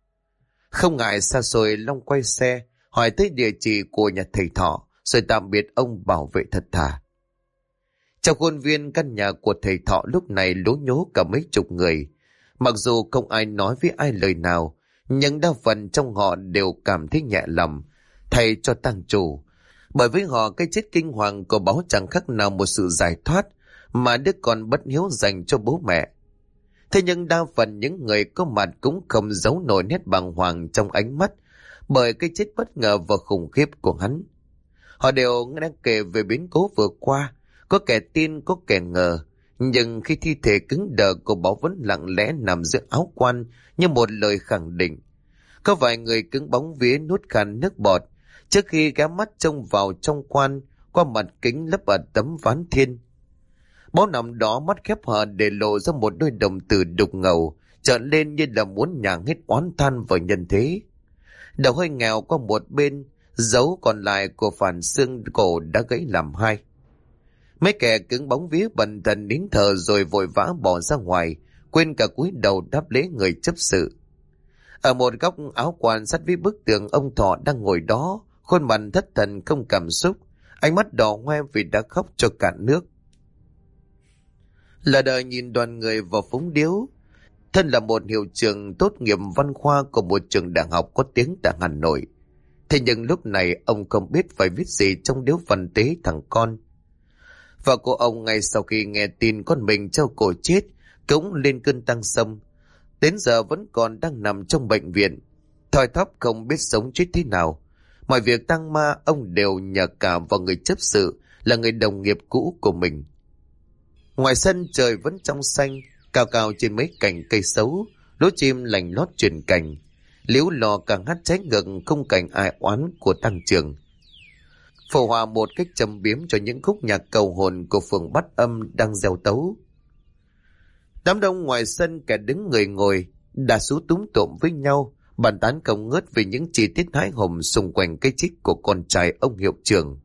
Không ngại xa xôi, Long quay xe hỏi tới địa chỉ của nhà thầy Thọ rồi tạm biệt ông bảo vệ thật thà. Trong khuôn viên căn nhà của thầy Thọ lúc này lố nhố cả mấy chục người. Mặc dù không ai nói với ai lời nào, nhưng đa phần trong họ đều cảm thấy nhẹ lòng thầy cho tang chủ. Bởi với họ, cái chết kinh hoàng của Báo chẳng khác nào một sự giải thoát mà đứa con bất hiếu dành cho bố mẹ. Thế nhưng đa phần những người có mặt cũng không giấu nổi nét bàng hoàng trong ánh mắt bởi cái chết bất ngờ và khủng khiếp của hắn. Họ đều đang kể về biến cố vừa qua, có kẻ tin, có kẻ ngờ. Nhưng khi thi thể cứng đờ của Báo vẫn lặng lẽ nằm giữa áo quan như một lời khẳng định. Có vài người cứng bóng vía nuốt khàn nước bọt trước khi ghé mắt trông vào trong quan qua mặt kính lấp ở tấm ván thiên. Báo nằm đó mắt khép hờ để lộ ra một đôi đồng tử đục ngầu trợn lên như là muốn nhả hết oán than vào nhân thế. Đầu hơi nghèo qua một bên, dấu còn lại của phản xương cổ đã gãy làm hai. Mấy kẻ cứng bóng vía bần thần nín thở rồi vội vã bỏ ra ngoài, quên cả cúi đầu đáp lễ người chấp sự. Ở một góc áo quan sát với bức tường, ông Thọ đang ngồi đó, khuôn mặt thất thần không cảm xúc, ánh mắt đỏ hoe vì đã khóc cho cạn nước. Là đời nhìn đoàn người vào phúng điếu. Thân là một hiệu trưởng tốt nghiệp văn khoa của một trường đại học có tiếng tại Hà Nội. Thế nhưng lúc này ông không biết phải viết gì trong điếu phần tế thằng con. Vợ của ông ngay sau khi nghe tin con mình treo cổ chết cũng lên cơn tăng xâm. Đến giờ vẫn còn đang nằm trong bệnh viện, thoi thóp không biết sống chết thế nào. Mọi việc tang ma ông đều nhờ cả vào người chấp sự là người đồng nghiệp cũ của mình. Ngoài sân trời vẫn trong xanh, cao cao trên mấy cành cây xấu, lũ chim lành lót truyền cành, liếu lò càng hát trái ngược khung cảnh ai oán của tăng trường. Phổ hòa một cách châm biếm cho những khúc nhạc cầu hồn của phường Bát Âm đang gieo tấu. Đám đông ngoài sân kẻ đứng người ngồi, đa số túm tụm với nhau, bàn tán không ngớt về những chi tiết hái hùng xung quanh cái chết của con trai ông hiệu trưởng.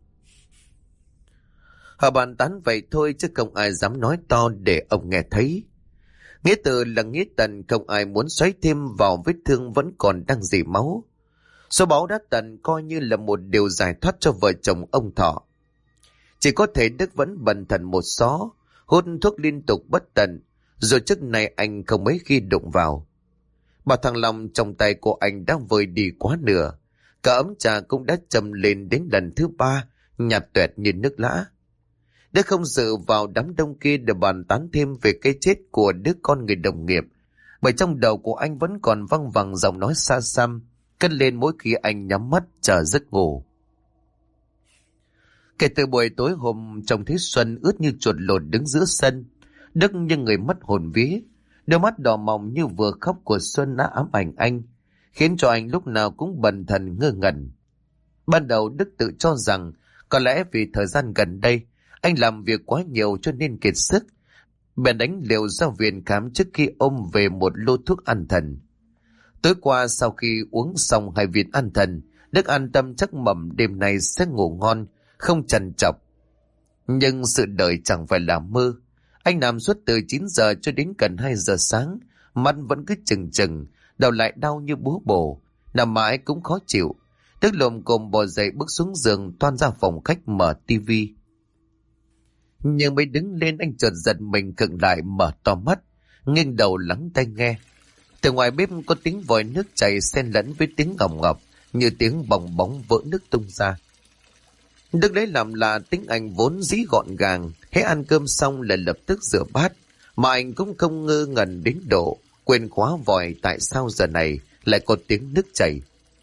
Họ bàn tán vậy thôi chứ không ai dám nói to để ông nghe thấy. Nghĩa từ là nghĩa tần, không ai muốn xoáy thêm vào vết thương vẫn còn đang rỉ máu. Số báo đã tần coi như là một điều giải thoát cho vợ chồng ông Thọ. Chỉ có thể Đức vẫn bần thần một xó, hút thuốc liên tục bất tận, rồi trước này anh không mấy khi đụng vào. Bà thằng Long trong tay của anh đã vơi đi quá nửa, cả ấm trà cũng đã châm lên đến lần thứ 3, nhạt tuẹt như nước lã. Đức không dự vào đám đông kia để bàn tán thêm về cái chết của đứa con người đồng nghiệp, bởi trong đầu của anh vẫn còn văng vẳng giọng nói xa xăm cất lên mỗi khi anh nhắm mắt chờ giấc ngủ. Kể từ buổi tối hôm trông thấy Xuân ướt như chuột lột đứng giữa sân, Đức như người mất hồn vía. Đôi mắt đỏ mòng như vừa khóc của Xuân đã ám ảnh anh, khiến cho anh lúc nào cũng bần thần ngơ ngẩn. Ban đầu Đức tự cho rằng có lẽ vì thời gian gần đây anh làm việc quá nhiều cho nên kiệt sức, bèn đánh liều ra viện khám trước khi ôm về một lô thuốc an thần. Tối qua sau khi uống xong 2 viên an thần, Đức an tâm chắc mẩm đêm nay sẽ ngủ ngon, không trằn trọc. Nhưng sự đời chẳng phải là mơ. Anh nằm suốt từ 9 giờ cho đến gần 2 giờ sáng, mắt vẫn cứ chừng chừng, đầu lại đau như búa bổ, nằm mãi cũng khó chịu. Đức lồm cồm bò dậy bước xuống giường toan ra phòng khách mở tivi. Nhưng mới đứng lên anh chợt giật mình khựng lại, mở to mắt, nghiêng đầu lắng tai nghe. Từ ngoài bếp có tiếng vòi nước chảy xen lẫn với tiếng ngọc ngọc như tiếng bong bóng vỡ nước tung ra. Đức lấy làm là tính anh vốn dĩ gọn gàng, hễ ăn cơm xong là lập tức rửa bát, mà anh cũng không ngơ ngẩn đến độ quên khóa vòi tại sao giờ này lại có tiếng nước chảy.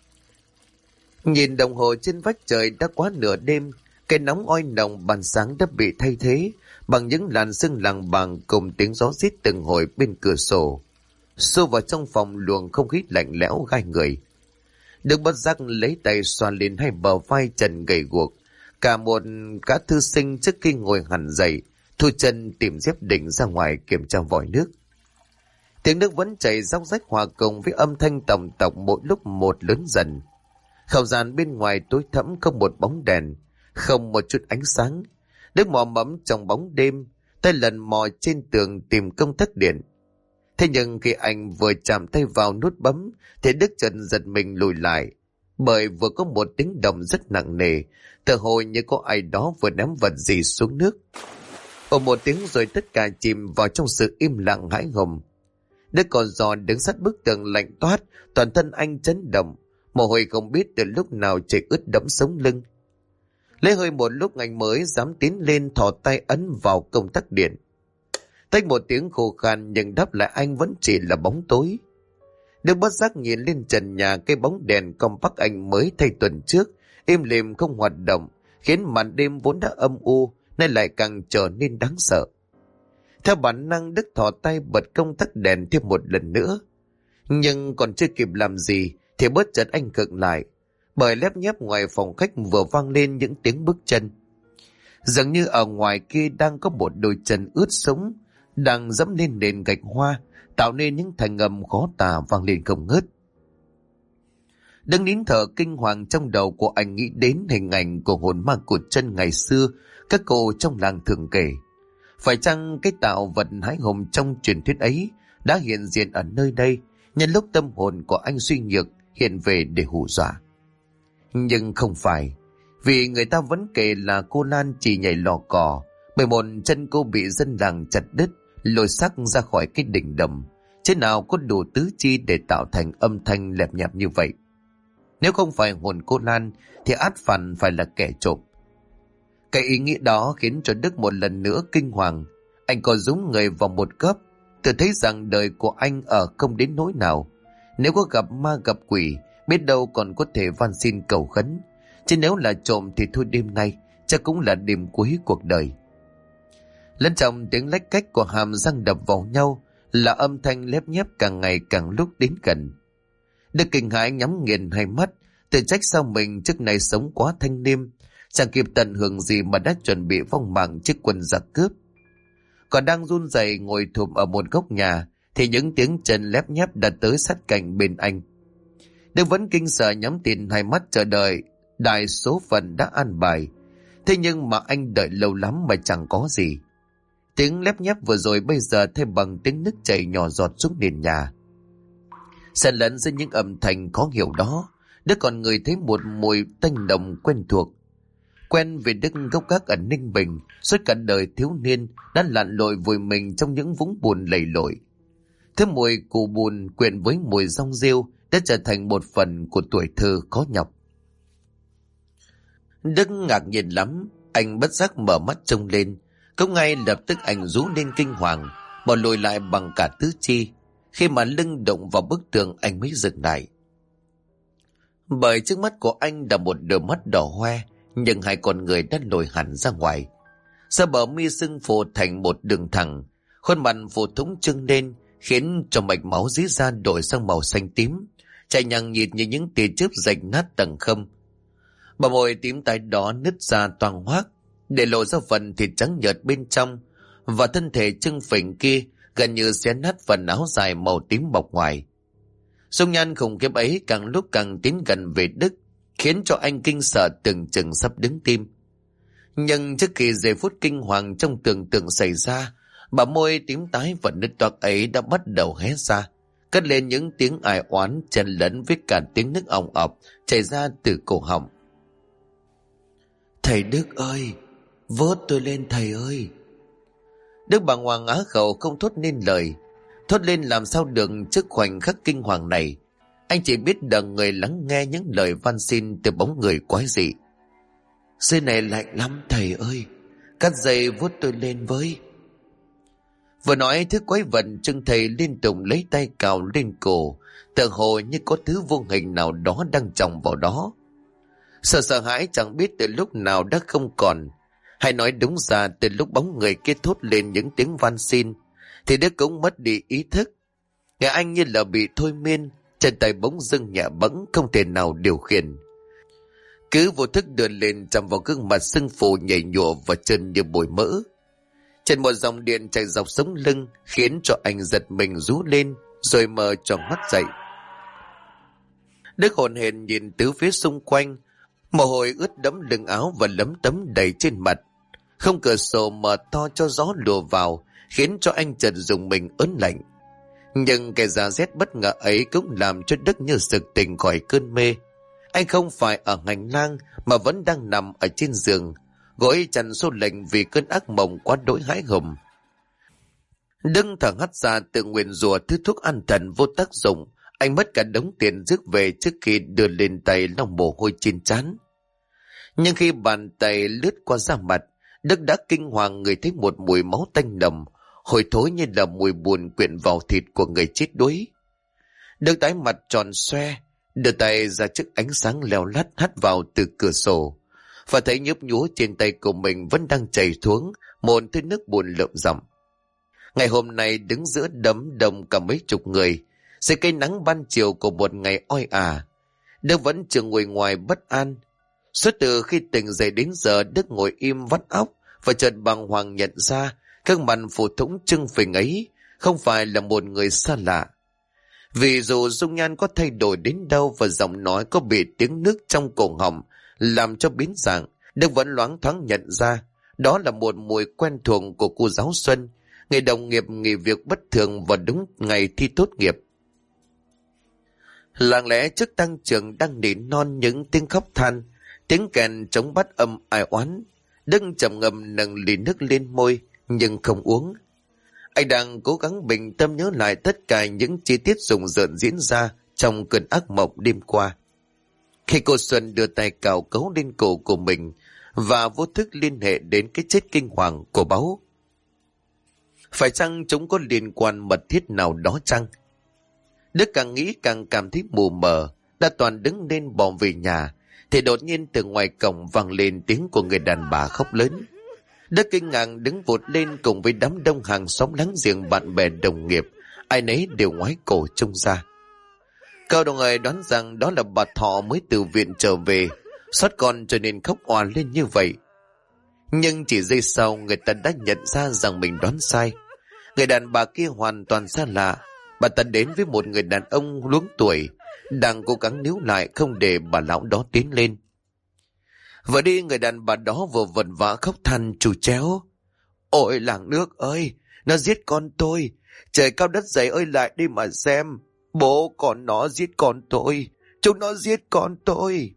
Nhìn đồng hồ trên vách trời đã quá nửa đêm, cái nóng oi nồng ban sáng đã bị thay thế bằng những làn sương làng bàng cùng tiếng gió rít từng hồi bên cửa sổ, xô vào trong phòng luồng không khí lạnh lẽo gai người. Đức bất giác lấy tay xoa lên hai bờ vai trần gầy guộc, cả một cả thư sinh trước khi ngồi hẳn dậy, thu chân tìm dép định ra ngoài kiểm tra vòi nước. Tiếng nước vẫn chảy róc rách hòa cùng với âm thanh tổng tộc mỗi lúc một lớn dần. Không gian bên ngoài tối thẫm, không một bóng đèn, không một chút ánh sáng. Đức mò mẫm trong bóng đêm, tay lần mò trên tường tìm công tắc điện. Thế nhưng khi anh vừa chạm tay vào nút bấm thì Đức chợt giật mình lùi lại, bởi vừa có một tiếng động rất nặng nề, tựa hồ như có ai đó vừa ném vật gì xuống nước. Ồ một tiếng rồi tất cả chìm vào trong sự im lặng hãi hùng. Đức còn giò đứng sát bức tường lạnh toát, toàn thân anh chấn động, mồ hôi không biết từ lúc nào chảy ướt đẫm sống lưng. Lấy hơi một lúc anh mới dám tiến lên thò tay ấn vào công tắc điện. Tách một tiếng khô khan nhưng đáp lại anh vẫn chỉ là bóng tối. Đức bất giác nhìn lên trần nhà, cái bóng đèn compact anh mới thay tuần trước im lìm không hoạt động, khiến màn đêm vốn đã âm u nay lại càng trở nên đáng sợ. Theo bản năng Đức thò tay bật công tắc đèn thêm một lần nữa, nhưng còn chưa kịp làm gì thì bất chợt anh khựng lại, bởi lép nhép ngoài phòng khách vừa vang lên những tiếng bước chân. Dường như ở ngoài kia đang có một đôi chân ướt sũng đang dẫm lên nền gạch hoa, tạo nên những thanh âm khó tả vang lên không ngớt. Đứng nín thở kinh hoàng, trong đầu của anh nghĩ đến hình ảnh của hồn ma cụt chân ngày xưa các cô trong làng thường kể. Phải chăng cái tạo vật hãi hùng trong truyền thuyết ấy đã hiện diện ở nơi đây, nhân lúc tâm hồn của anh suy nhược hiện về để hù dọa? Nhưng không phải, vì người ta vẫn kể là cô Lan chỉ nhảy lò cò bởi một chân cô bị dân làng chặt đứt, lôi xác ra khỏi cái đỉnh đầm, chứ nào có đủ tứ chi để tạo thành âm thanh lẹp nhẹp như vậy. Nếu không phải hồn cô Lan thì ắt hẳn phải là kẻ trộm. Cái ý nghĩ đó khiến cho Đức một lần nữa kinh hoàng. Anh có rúm người vào một góc, tự thấy rằng đời của anh ở không đến nỗi nào. Nếu có gặp ma gặp quỷ, biết đâu còn có thể van xin cầu khấn, chứ nếu là trộm thì thôi đêm nay chắc cũng là đêm cuối cuộc đời. Lẫn trong tiếng lách cách của hàm răng đập vào nhau là âm thanh lép nhép càng ngày càng lúc đến gần. Đức kinh hãi nhắm nghiền hai mắt, tự trách sao mình trước này sống quá thanh liêm, chẳng kịp tận hưởng gì mà đã chuẩn bị vong mạng trước quân giặc cướp. Còn đang run rẩy ngồi thụp ở một góc nhà thì những tiếng chân lép nhép đã tới sát cạnh bên anh. Đức vẫn kinh sợ nhắm tịt hai mắt chờ đợi đại số phận đã an bài. Thế nhưng mà anh đợi lâu lắm mà chẳng có gì. Tiếng lép nhép vừa rồi bây giờ thêm bằng tiếng nước chảy nhỏ giọt xuống nền nhà. Xen lẫn giữa những âm thanh khó hiểu đó, Đức còn ngửi thấy một mùi tanh nồng quen thuộc. Quen vì Đức gốc gác ở Ninh Bình, suốt cả đời thiếu niên đã lặn lội vùi mình trong những vũng bùn lầy lội. Thứ mùi cù bùn quyện với mùi rong rêu đã trở thành một phần của tuổi thơ khó nhọc. Đức ngạc nhiên lắm, anh bất giác mở mắt trông lên, cũng ngay lập tức anh rú lên kinh hoàng, bỏ lùi lại bằng cả tứ chi. Khi mà lưng đụng vào bức tường anh mới dừng lại, bởi trước mắt của anh là một đôi mắt đỏ hoe, nhưng hai con người đã lồi hẳn ra ngoài. Sau bờ mi sưng phù thành một đường thẳng, khuôn mặt phù thủng trưng lên, khiến cho mạch máu dưới da đổi sang màu xanh tím, chảy nhằng nhịt như những tia chớp rạch nát tầng khâm. Bờ môi tím tái đó nứt ra toang hoác, để lộ ra phần thịt trắng nhợt bên trong, và thân thể trưng phình kia gần như xé nát phần áo dài màu tím bọc ngoài. Dung nhan khủng khiếp ấy càng lúc càng tiến gần về Đức, khiến cho anh kinh sợ tưởng chừng sắp đứng tim. Nhưng trước khi giây phút kinh hoàng trong tưởng tượng xảy ra, bà môi tím tái và nứt toạc ấy đã bắt đầu hé ra, cất lên những tiếng ai oán chen lẫn với cả tiếng nước ong ọc chảy ra từ cổ họng. Thầy Đức ơi, vớt tôi lên thầy ơi! Đức bàng hoàng á khẩu không thốt nên lời. Thốt lên làm sao được trước khoảnh khắc kinh hoàng này. Anh chỉ biết đợi người lắng nghe những lời van xin từ bóng người quái dị. Dưới này lạnh lắm thầy ơi, cắt dây vuốt tôi lên với. Vừa nói thứ quái vật trưng thầy liên tục lấy tay cào lên cổ, tựa hồ như có thứ vô hình nào đó đang chồng vào đó. Sợ hãi chẳng biết từ lúc nào đã không còn, hay nói đúng ra từ lúc bóng người kia thốt lên những tiếng van xin thì Đức cũng mất đi ý thức. Nghe anh như là bị thôi miên, chân tay bỗng dưng nhẹ bẫng, không thể nào điều khiển. Cứ vô thức đưa lên chạm vào gương mặt sưng phù nhảy nhụa và chân như bồi mỡ. Trên một dòng điện chạy dọc sống lưng khiến cho anh giật mình rú lên rồi mở tròn mắt dậy. Đức hồn hển nhìn tứ phía xung quanh, mồ hôi ướt đẫm lưng áo và lấm tấm đầy trên mặt. Không cửa sổ mở to cho gió lùa vào khiến cho anh chợt dùng mình ớn lạnh. Nhưng cái giá rét bất ngờ ấy cũng làm cho Đức như sực tỉnh khỏi cơn mê. Anh không phải ở hành lang mà vẫn đang nằm ở trên giường, gối chăn xô lạnh vì cơn ác mộng quá đỗi hãi hùng. Đức thở hắt ra tự nguyền rủa thứ thuốc an thần vô tác dụng. Anh mất cả đống tiền rước về trước khi đưa lên tay lau mồ hôi trên trán. Nhưng khi bàn tay lướt qua da mặt, Đức đã kinh hoàng ngửi thấy một mùi máu tanh nồng, hôi thối như là mùi buồn quyện vào thịt của người chết đuối. Đức tái mặt tròn xoe, đưa tay ra trước ánh sáng leo lắt hắt vào từ cửa sổ, và thấy nhấp nhúa trên tay của mình vẫn đang chảy xuống một thứ nước buồn lợm giọng. Ngày hôm nay đứng giữa đám đông cả mấy chục người, dưới cây nắng ban chiều của một ngày oi ả, Đức vẫn chưa ngồi ngoài bất an. Suốt từ khi tỉnh dậy đến giờ, Đức ngồi im vắt óc và chợt bàng hoàng nhận ra gương mặt phù thủng trưng phình ấy không phải là một người xa lạ. Vì dù dung nhan có thay đổi đến đâu và giọng nói có bị tiếng nước trong cổ họng làm cho biến dạng, Đức vẫn loáng thoáng nhận ra đó là một mùi quen thuộc của cô giáo Xuân, người đồng nghiệp nghỉ việc bất thường vào đúng ngày thi tốt nghiệp. Lặng lẽ trước tăng trường đang nỉ non những tiếng khóc than, tiếng kèn trống bắt âm ai oán. Đức trầm ngâm nâng ly nước lên môi nhưng không uống. Anh đang cố gắng bình tâm nhớ lại tất cả những chi tiết rùng rợn diễn ra trong cơn ác mộng đêm qua. Khi cô Xuân đưa tay cào cấu lên cổ của mình và vô thức liên hệ đến cái chết kinh hoàng của báu. Phải chăng chúng có liên quan mật thiết nào đó chăng? Đức càng nghĩ càng cảm thấy mù mờ. Đã toàn đứng lên bỏ về nhà thì đột nhiên từ ngoài cổng vang lên tiếng của người đàn bà khóc lớn. Đức kinh ngạc đứng vụt lên cùng với đám đông hàng xóm láng giềng, bạn bè đồng nghiệp, ai nấy đều ngoái cổ trông ra. Cậu đồng người đoán rằng đó là bà Thọ mới từ viện trở về, xót con cho nên khóc òa lên như vậy. Nhưng chỉ giây sau người ta đã nhận ra rằng mình đoán sai. Người đàn bà kia hoàn toàn xa lạ. Bà ta đến với một người đàn ông luống tuổi, đang cố gắng níu lại không để bà lão đó tiến lên. Vừa đi, người đàn bà đó vừa vật vã khóc than trù tréo. Ôi làng nước ơi, nó giết con tôi. Trời cao đất dày ơi, lại đi mà xem. Bố con nó giết con tôi. Chúng nó giết con tôi.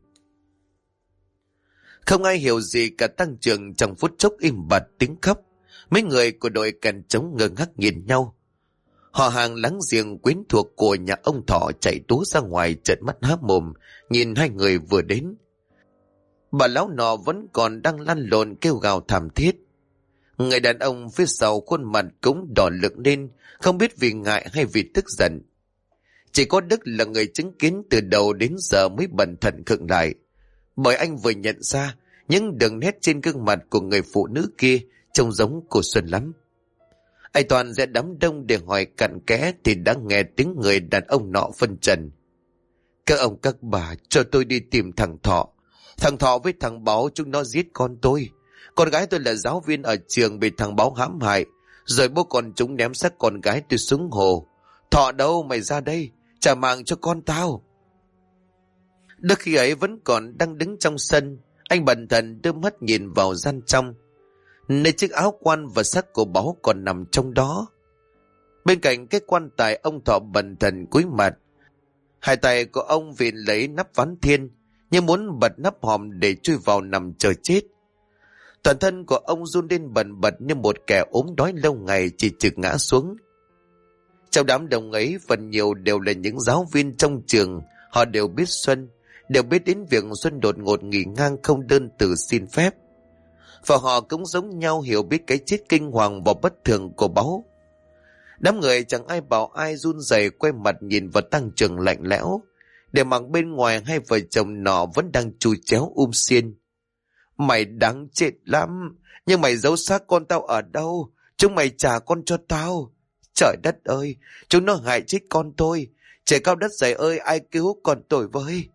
Không ai hiểu gì cả, tăng trường trong phút chốc im bặt tiếng khóc. Mấy người của đội kèn trống ngơ ngác nhìn nhau. Họ hàng láng giềng quyến thuộc của nhà ông Thọ chạy tú ra ngoài trợn mắt há mồm nhìn hai người vừa đến. Bà lão nọ vẫn còn đang lăn lộn kêu gào thảm thiết. Người đàn ông phía sau khuôn mặt cũng đỏ lực lên, không biết vì ngại hay vì tức giận. Chỉ có Đức là người chứng kiến từ đầu đến giờ mới bần thần khựng lại, bởi anh vừa nhận ra những đường nét trên gương mặt của người phụ nữ kia trông giống cô Xuân lắm. Anh toàn ra đám đông để hỏi cặn kẽ thì đã nghe tiếng người đàn ông nọ phân trần. Các ông các bà, cho tôi đi tìm thằng Thọ. Thằng Thọ với thằng Báo chúng nó giết con tôi. Con gái tôi là giáo viên ở trường bị thằng Báo hãm hại, rồi bố con chúng ném xác con gái tôi xuống hồ. Thọ đâu, mày ra đây, trả mạng cho con tao. Đức khi ấy vẫn còn đang đứng trong sân, anh bần thần đưa mắt nhìn vào gian trong, nơi chiếc áo quan và xác của Báo còn nằm trong đó. Bên cạnh cái quan tài, ông Thọ bần thần cúi mặt, hai tay của ông vịn lấy nắp ván thiên như muốn bật nắp hòm để chui vào nằm chờ chết. Toàn thân của ông run lên bần bật như một kẻ ốm đói lâu ngày chỉ trực ngã xuống. Trong đám đông ấy phần nhiều đều là những giáo viên trong trường. Họ đều biết Xuân, đều biết đến việc Xuân đột ngột nghỉ ngang không đơn từ xin phép. Và họ cũng giống nhau hiểu biết cái chết kinh hoàng và bất thường của Báu. Đám người chẳng ai bảo ai, run rẩy quay mặt nhìn vào Tăng Trường lạnh lẽo. Để mặc bên ngoài hai vợ chồng nọ vẫn đang chù chéo xiên. Mày đáng chết lắm, nhưng mày giấu xác con tao ở đâu? Chúng mày trả con cho tao. Trời đất ơi, chúng nó hại chết con tôi. Trời cao đất dày ơi, ai cứu con tôi với?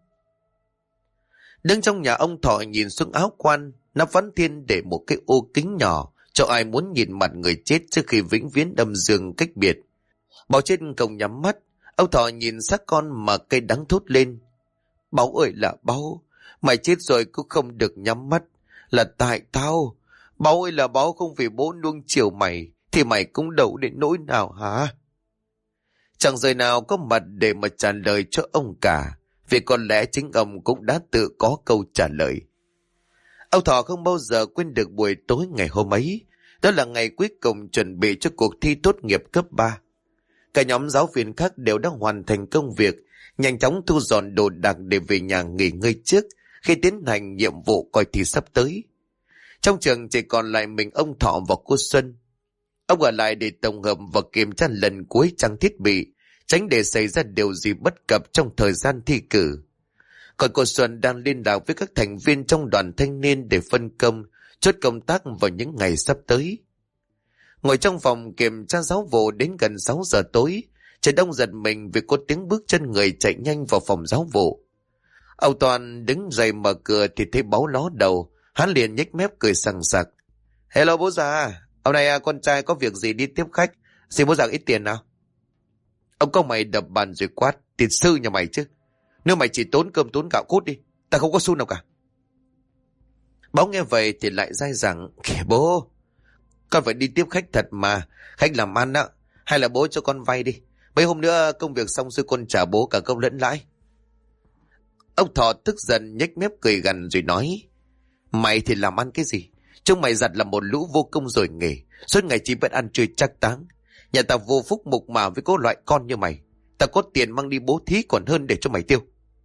Đứng trong nhà ông Thọ nhìn xuống áo quan, nắp ván thiên để một cái ô kính nhỏ cho ai muốn nhìn mặt người chết trước khi vĩnh viễn đâm dương cách biệt. Bảo trên cổng nhắm mắt, ông Thọ nhìn xác con mà cây đắng thốt lên. Báu ơi là Báu, mày chết rồi cũng không được nhắm mắt. Là tại tao. Báu ơi là Báu, không vì bố nuông chiều mày thì mày cũng đâu đến nỗi nào hả? Chẳng người nào có mặt để mà trả lời cho ông cả, vì có lẽ chính ông cũng đã tự có câu trả lời. Ông Thọ không bao giờ quên được buổi tối ngày hôm ấy. Đó là ngày cuối cùng chuẩn bị cho cuộc thi tốt nghiệp cấp 3. Cả nhóm giáo viên khác đều đã hoàn thành công việc, nhanh chóng thu dọn đồ đạc để về nhà nghỉ ngơi trước khi tiến hành nhiệm vụ coi thi sắp tới. Trong trường chỉ còn lại mình ông Thọ và cô Xuân. Ông ở lại để tổng hợp và kiểm tra lần cuối trang thiết bị, tránh để xảy ra điều gì bất cập trong thời gian thi cử. Còn cô Xuân đang liên lạc với các thành viên trong đoàn thanh niên để phân công, chốt công tác vào những ngày sắp tới. Ngồi trong phòng kiểm tra giáo vụ đến gần 6 giờ tối, trời đông giật mình vì có tiếng bước chân người chạy nhanh vào phòng giáo vụ. Ông Toàn đứng dậy mở cửa thì thấy Báu ló đầu, hắn liền nhếch mép cười sằng sặc. Hello bố già, hôm nay con trai có việc gì đi tiếp khách, xin bố già ít tiền nào. Ông có mày đập bàn rồi quát, tiền sư nhà mày chứ. Nếu mày chỉ tốn cơm tốn gạo cút đi, ta không có xu nào cả. Báu nghe vậy thì lại dai dẳng, kìa bố, con phải đi tiếp khách thật mà, khách làm ăn đó, hay là bố cho con vay đi. Mấy hôm nữa công việc xong rồi con trả bố cả công lẫn lãi. Ông Thọ tức giận nhếch mép cười gằn rồi nói, mày thì làm ăn cái gì? Chúng mày giặt là một lũ vô công rồi nghề, suốt ngày chỉ biết ăn chơi trác táng. Nhà ta vô phúc mục mà với có loại con như mày. Ta có tiền mang đi bố thí còn hơn để cho mày tiêu.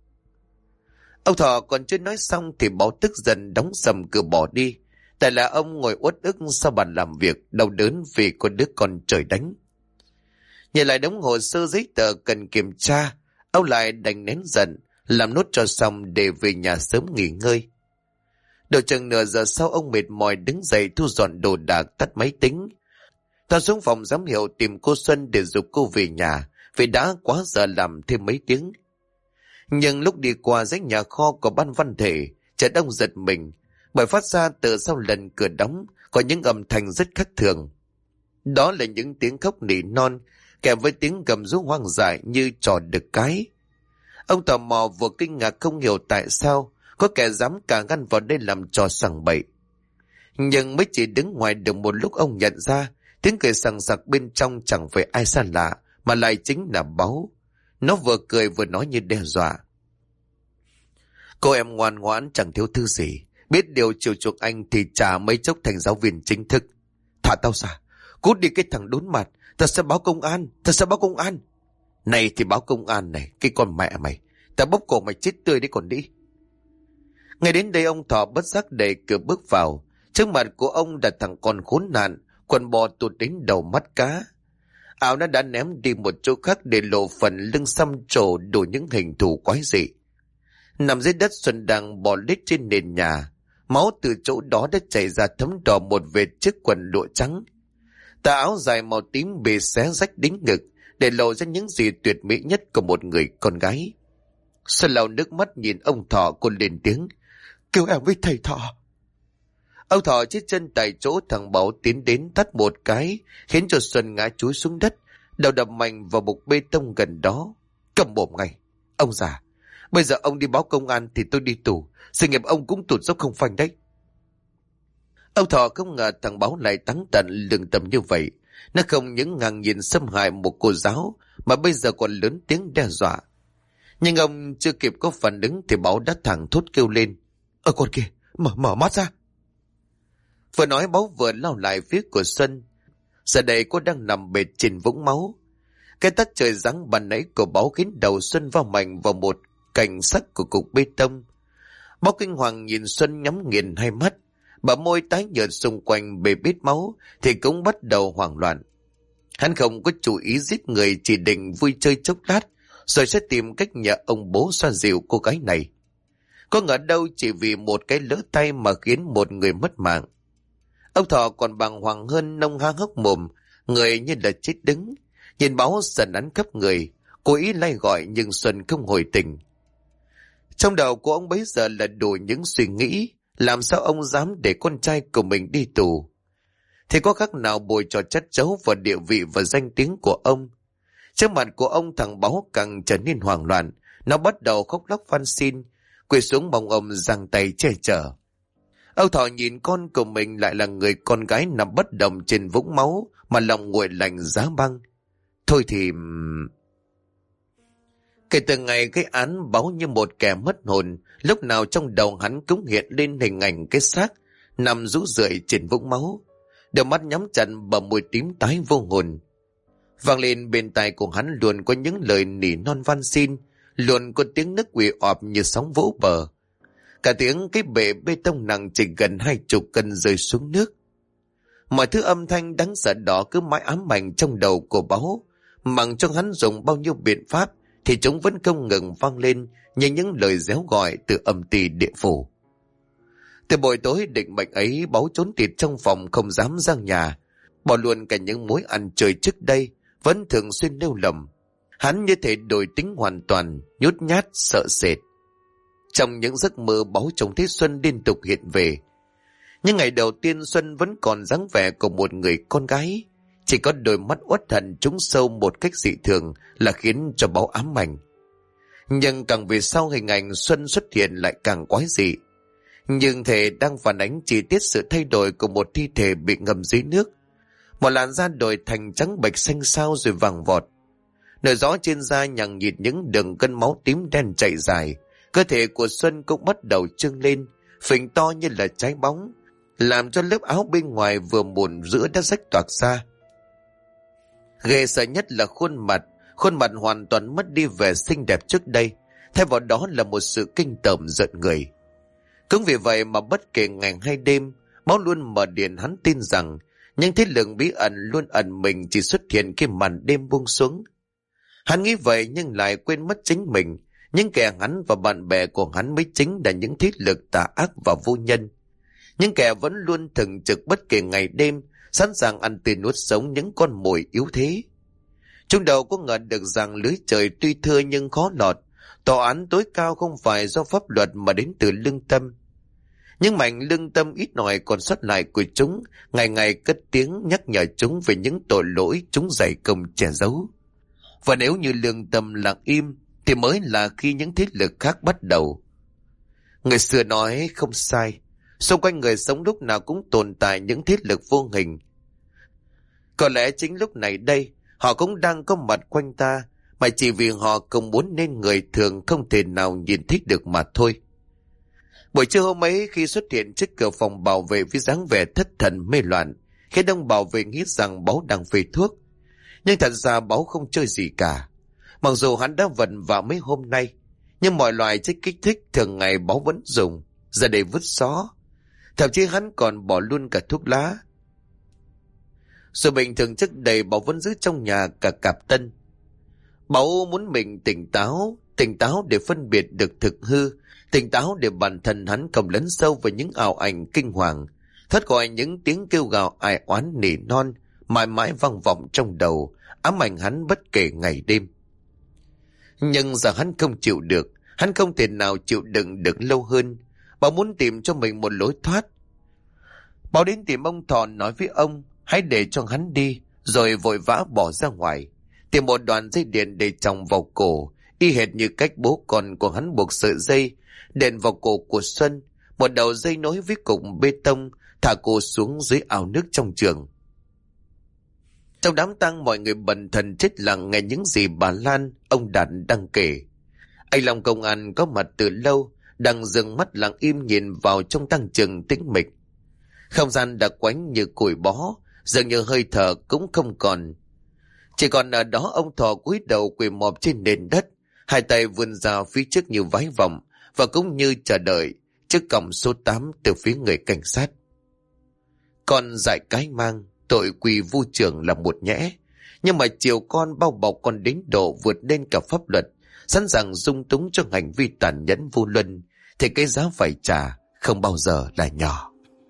Ông Thọ còn chưa nói xong thì Báu tức giận đóng sầm cửa bỏ đi. Tại là ông ngồi uất ức sau bàn làm việc, đau đớn vì con đứa con trời đánh. Nhìn lại đống hồ sơ giấy tờ cần kiểm tra, ông lại đành nén giận, làm nốt cho xong để về nhà sớm nghỉ ngơi. Đầu chừng nửa giờ sau ông mệt mỏi đứng dậy thu dọn đồ đạc, tắt máy tính. Ta xuống phòng giám hiệu tìm cô Xuân để giục cô về nhà, vì đã quá giờ làm thêm mấy tiếng. Nhưng lúc đi qua dãy nhà kho của ban văn thể, chợt ông giật mình, bởi phát ra từ sau lần cửa đóng có những âm thanh rất khác thường. Đó là những tiếng khóc nỉ non kèm với tiếng gầm rú hoang dại như trò đực cái. Ông tò mò vừa kinh ngạc không hiểu tại sao có kẻ dám cả ngăn vào đây làm trò sằng bậy. Nhưng mới chỉ đứng ngoài được một lúc ông nhận ra tiếng cười sằng sặc bên trong chẳng phải ai xa lạ mà lại chính là Báu. Nó vừa cười vừa nói như đe dọa. Cô em ngoan ngoãn chẳng thiếu thứ gì, biết điều chiều chuộng anh thì chả mấy chốc thành giáo viên chính thức. Thả tao ra, cút đi cái thằng đốn mặt, ta sẽ báo công an, ta sẽ báo công an. Này thì báo công an này, cái con mẹ mày, ta bóp cổ mày chết tươi đấy còn đi. Ngay đến đây ông Thọ bất giác đẩy cửa bước vào. Trước mặt của ông là thằng con khốn nạn, quần bò tụt đến đầu mắt cá. Áo nó đã ném đi một chỗ khác để lộ phần lưng xăm trổ đủ những hình thù quái dị. Nằm dưới đất Xuân đang bò lết trên nền nhà. Máu từ chỗ đó đã chảy ra thấm đỏ một vệt chiếc quần lụa trắng. Tà áo dài màu tím bị xé rách đến ngực để lộ ra những gì tuyệt mỹ nhất của một người con gái. Xuân lau nước mắt nhìn ông Thọ, cô lên tiếng, kêu em với thầy Thọ. Ông Thọ chết chân tại chỗ. Thằng Báu tiến đến tát một cái khiến cho Xuân ngã chúi xuống đất, đầu đập mạnh vào bục bê tông gần đó. Cầm mồm ngay. Ông già, bây giờ ông đi báo công an thì tôi đi tù, sự nghiệp ông cũng tụt dốc không phanh đấy. Ông Thọ không ngờ thằng Báu lại táng tận lương tâm như vậy. Nó không những ngang nhìn xâm hại một cô giáo mà bây giờ còn lớn tiếng đe dọa. Nhưng ông chưa kịp có phản ứng thì Báu đã thẳng thốt kêu lên, con kìa, mở mắt ra. Vừa nói Báu vừa lao lại phía của Xuân. Giờ đây cô đang nằm bệt trên vũng máu. Cái tắt trời giáng ban nãy của Báo khiến đầu Xuân va mạnh vào một cạnh sắt của cục bê tông. Báo kinh hoàng nhìn Xuân nhắm nghiền hai mắt, bờ môi tái nhợt xung quanh bê bết máu thì cũng bắt đầu hoảng loạn. Hắn không có chủ ý giết người, chỉ định vui chơi chốc lát rồi sẽ tìm cách nhờ ông bố xoa dịu cô gái này. Có ngờ đâu chỉ vì một cái lỡ tay mà khiến một người mất mạng. Ông Thọ còn bàng hoàng hơn, nông há hốc mồm, người như là chết đứng. Nhìn Báo sần ắn khắp người, cố ý lay gọi nhưng Xuân không hồi tình. Trong đầu của ông bấy giờ là đủ những suy nghĩ, làm sao ông dám để con trai của mình đi tù. Thì có khác nào bồi trò chất giấu vào địa vị và danh tiếng của ông. Trước mặt của ông, thằng Báo càng trở nên hoảng loạn, nó bắt đầu khóc lóc van xin, quỳ xuống mong ông giang tay che chở. Ông Thọ nhìn con của mình lại là người con gái nằm bất động trên vũng máu mà lòng nguội lạnh giá băng. Thôi thì... Kể từ ngày cái án, Báo như một kẻ mất hồn, lúc nào trong đầu hắn cũng hiện lên hình ảnh cái xác nằm rũ rượi trên vũng máu, đôi mắt nhắm chặt, bờ môi tím tái vô hồn. Vang lên bên tai của hắn luôn có những lời nỉ non van xin, luôn có tiếng nước quỳ ọp như sóng vỗ bờ. Cả tiếng cái bệ bê tông nặng chỉ gần 20 cân rơi xuống nước. Mọi thứ âm thanh đáng sợ đó cứ mãi ám ảnh trong đầu của Báo, mặc cho hắn dùng bao nhiêu biện pháp thì chúng vẫn không ngừng vang lên như những lời réo gọi từ âm ty địa phủ. Từ buổi tối định mệnh ấy, Báo trốn tịt trong phòng, không dám ra nhà, bỏ luôn cả những mối ăn chơi trước đây vẫn thường xuyên nêu lầm. Hắn như thể đổi tính hoàn toàn, nhút nhát sợ sệt. Trong những giấc mơ, Báo trông thấy Xuân liên tục hiện về. Những ngày đầu tiên, Xuân vẫn còn dáng vẻ của một người con gái, chỉ có đôi mắt uất hận trúng sâu một cách dị thường là khiến cho Báo ám ảnh. Nhưng càng về sau, hình ảnh Xuân xuất hiện lại càng quái dị, nhưng thể đang phản ánh chi tiết sự thay đổi của một thi thể bị ngâm dưới nước. Một làn da đổi thành trắng bệch, xanh xao rồi vàng vọt. Nổi rõ trên da nhằng nhịt những đường gân máu tím đen chạy dài. Cơ thể của Xuân cũng bắt đầu trương lên, phình to như là trái bóng, làm cho lớp áo bên ngoài vừa mùn giữa đã rách toạc ra. Ghê sợ nhất là khuôn mặt hoàn toàn mất đi vẻ xinh đẹp trước đây, thay vào đó là một sự kinh tởm rợn người. Cũng vì vậy mà bất kể ngày hay đêm, Báo luôn mở điện. Hắn tin rằng những thế lực bí ẩn luôn ẩn mình chỉ xuất hiện khi màn đêm buông xuống. Hắn nghĩ vậy nhưng lại quên mất chính mình. Những kẻ hắn và bạn bè của hắn mới chính là những thế lực tà ác và vô nhân. Những kẻ vẫn luôn thường trực bất kể ngày đêm, sẵn sàng ăn tươi nuốt sống những con mồi yếu thế. Trong đầu có ngờ được rằng lưới trời tuy thưa nhưng khó lọt. Tòa án tối cao không phải do pháp luật mà đến từ lương tâm. Những mảnh lương tâm ít ỏi còn sót lại của chúng ngày ngày cất tiếng nhắc nhở chúng về những tội lỗi chúng dày công che giấu. Và nếu như lương tâm lặng im thì mới là khi những thế lực khác bắt đầu. Người xưa nói không sai, xung quanh người sống lúc nào cũng tồn tại những thế lực vô hình. Có lẽ chính lúc này đây họ cũng đang có mặt quanh ta, mà chỉ vì họ không muốn nên người thường không thể nào nhìn thấy được mà thôi. Buổi trưa hôm ấy, khi xuất hiện trước cửa phòng bảo vệ với dáng vẻ thất thần mê loạn, khiến ông bảo vệ nghĩ rằng Báo đang phê thuốc. Nhưng thật ra Báo không chơi gì cả. Mặc dù hắn đã vần vào mấy hôm nay, nhưng mọi loại chất kích thích thường ngày Báo vẫn dùng, giờ để vứt xó. Thậm chí hắn còn bỏ luôn cả thuốc lá. Rồi bình thường trước đây Báo vẫn giữ trong nhà cả cặp tân. Báo muốn mình tỉnh táo để phân biệt được thực hư, tỉnh táo để bản thân hắn không lấn sâu vào những ảo ảnh kinh hoàng, thoát khỏi những tiếng kêu gào ai oán nỉ non mãi mãi vang vọng trong đầu, ám ảnh hắn bất kể ngày đêm. Nhưng giờ hắn không chịu được, hắn không thể nào chịu đựng được lâu hơn. Báo muốn tìm cho mình một lối thoát. Báo đến tìm ông Thọ nói với ông hãy để cho hắn đi, rồi vội vã bỏ ra ngoài, tìm một đoạn dây điện để chồng vào cổ, y hệt như cách bố con của hắn buộc sợi dây đèn vào cổ của Xuân, một đầu dây nối với cục bê tông, thả cô xuống dưới ao nước trong trường. Trong đám tang, mọi người bần thần chết lặng nghe những gì bà Lan, ông Đạt đang kể. Anh Long công an có mặt từ lâu, đang dừng mắt lặng im nhìn vào trong tang trường tĩnh mịch. Không gian đã quánh như củi bó, dường như hơi thở cũng không còn. Chỉ còn ở đó ông Thọ cúi đầu quỳ mọp trên nền đất, hai tay vươn ra phía trước như vái vọng, và cũng như chờ đợi chiếc còng số 8 từ phía người cảnh sát. Con dại cái mang, tội quỳ vu trưởng là một nhẽ, nhưng mà chiều con bao bọc con đến độ vượt lên cả pháp luật, sẵn sàng dung túng cho hành vi tàn nhẫn vô luân, thì cái giá phải trả không bao giờ là nhỏ.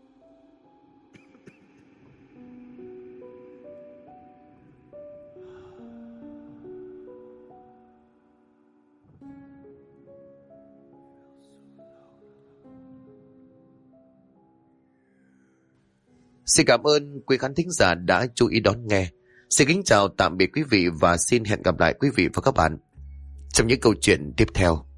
Xin cảm ơn quý khán thính giả đã chú ý đón nghe. Xin kính chào tạm biệt quý vị và xin hẹn gặp lại quý vị và các bạn trong những câu chuyện tiếp theo.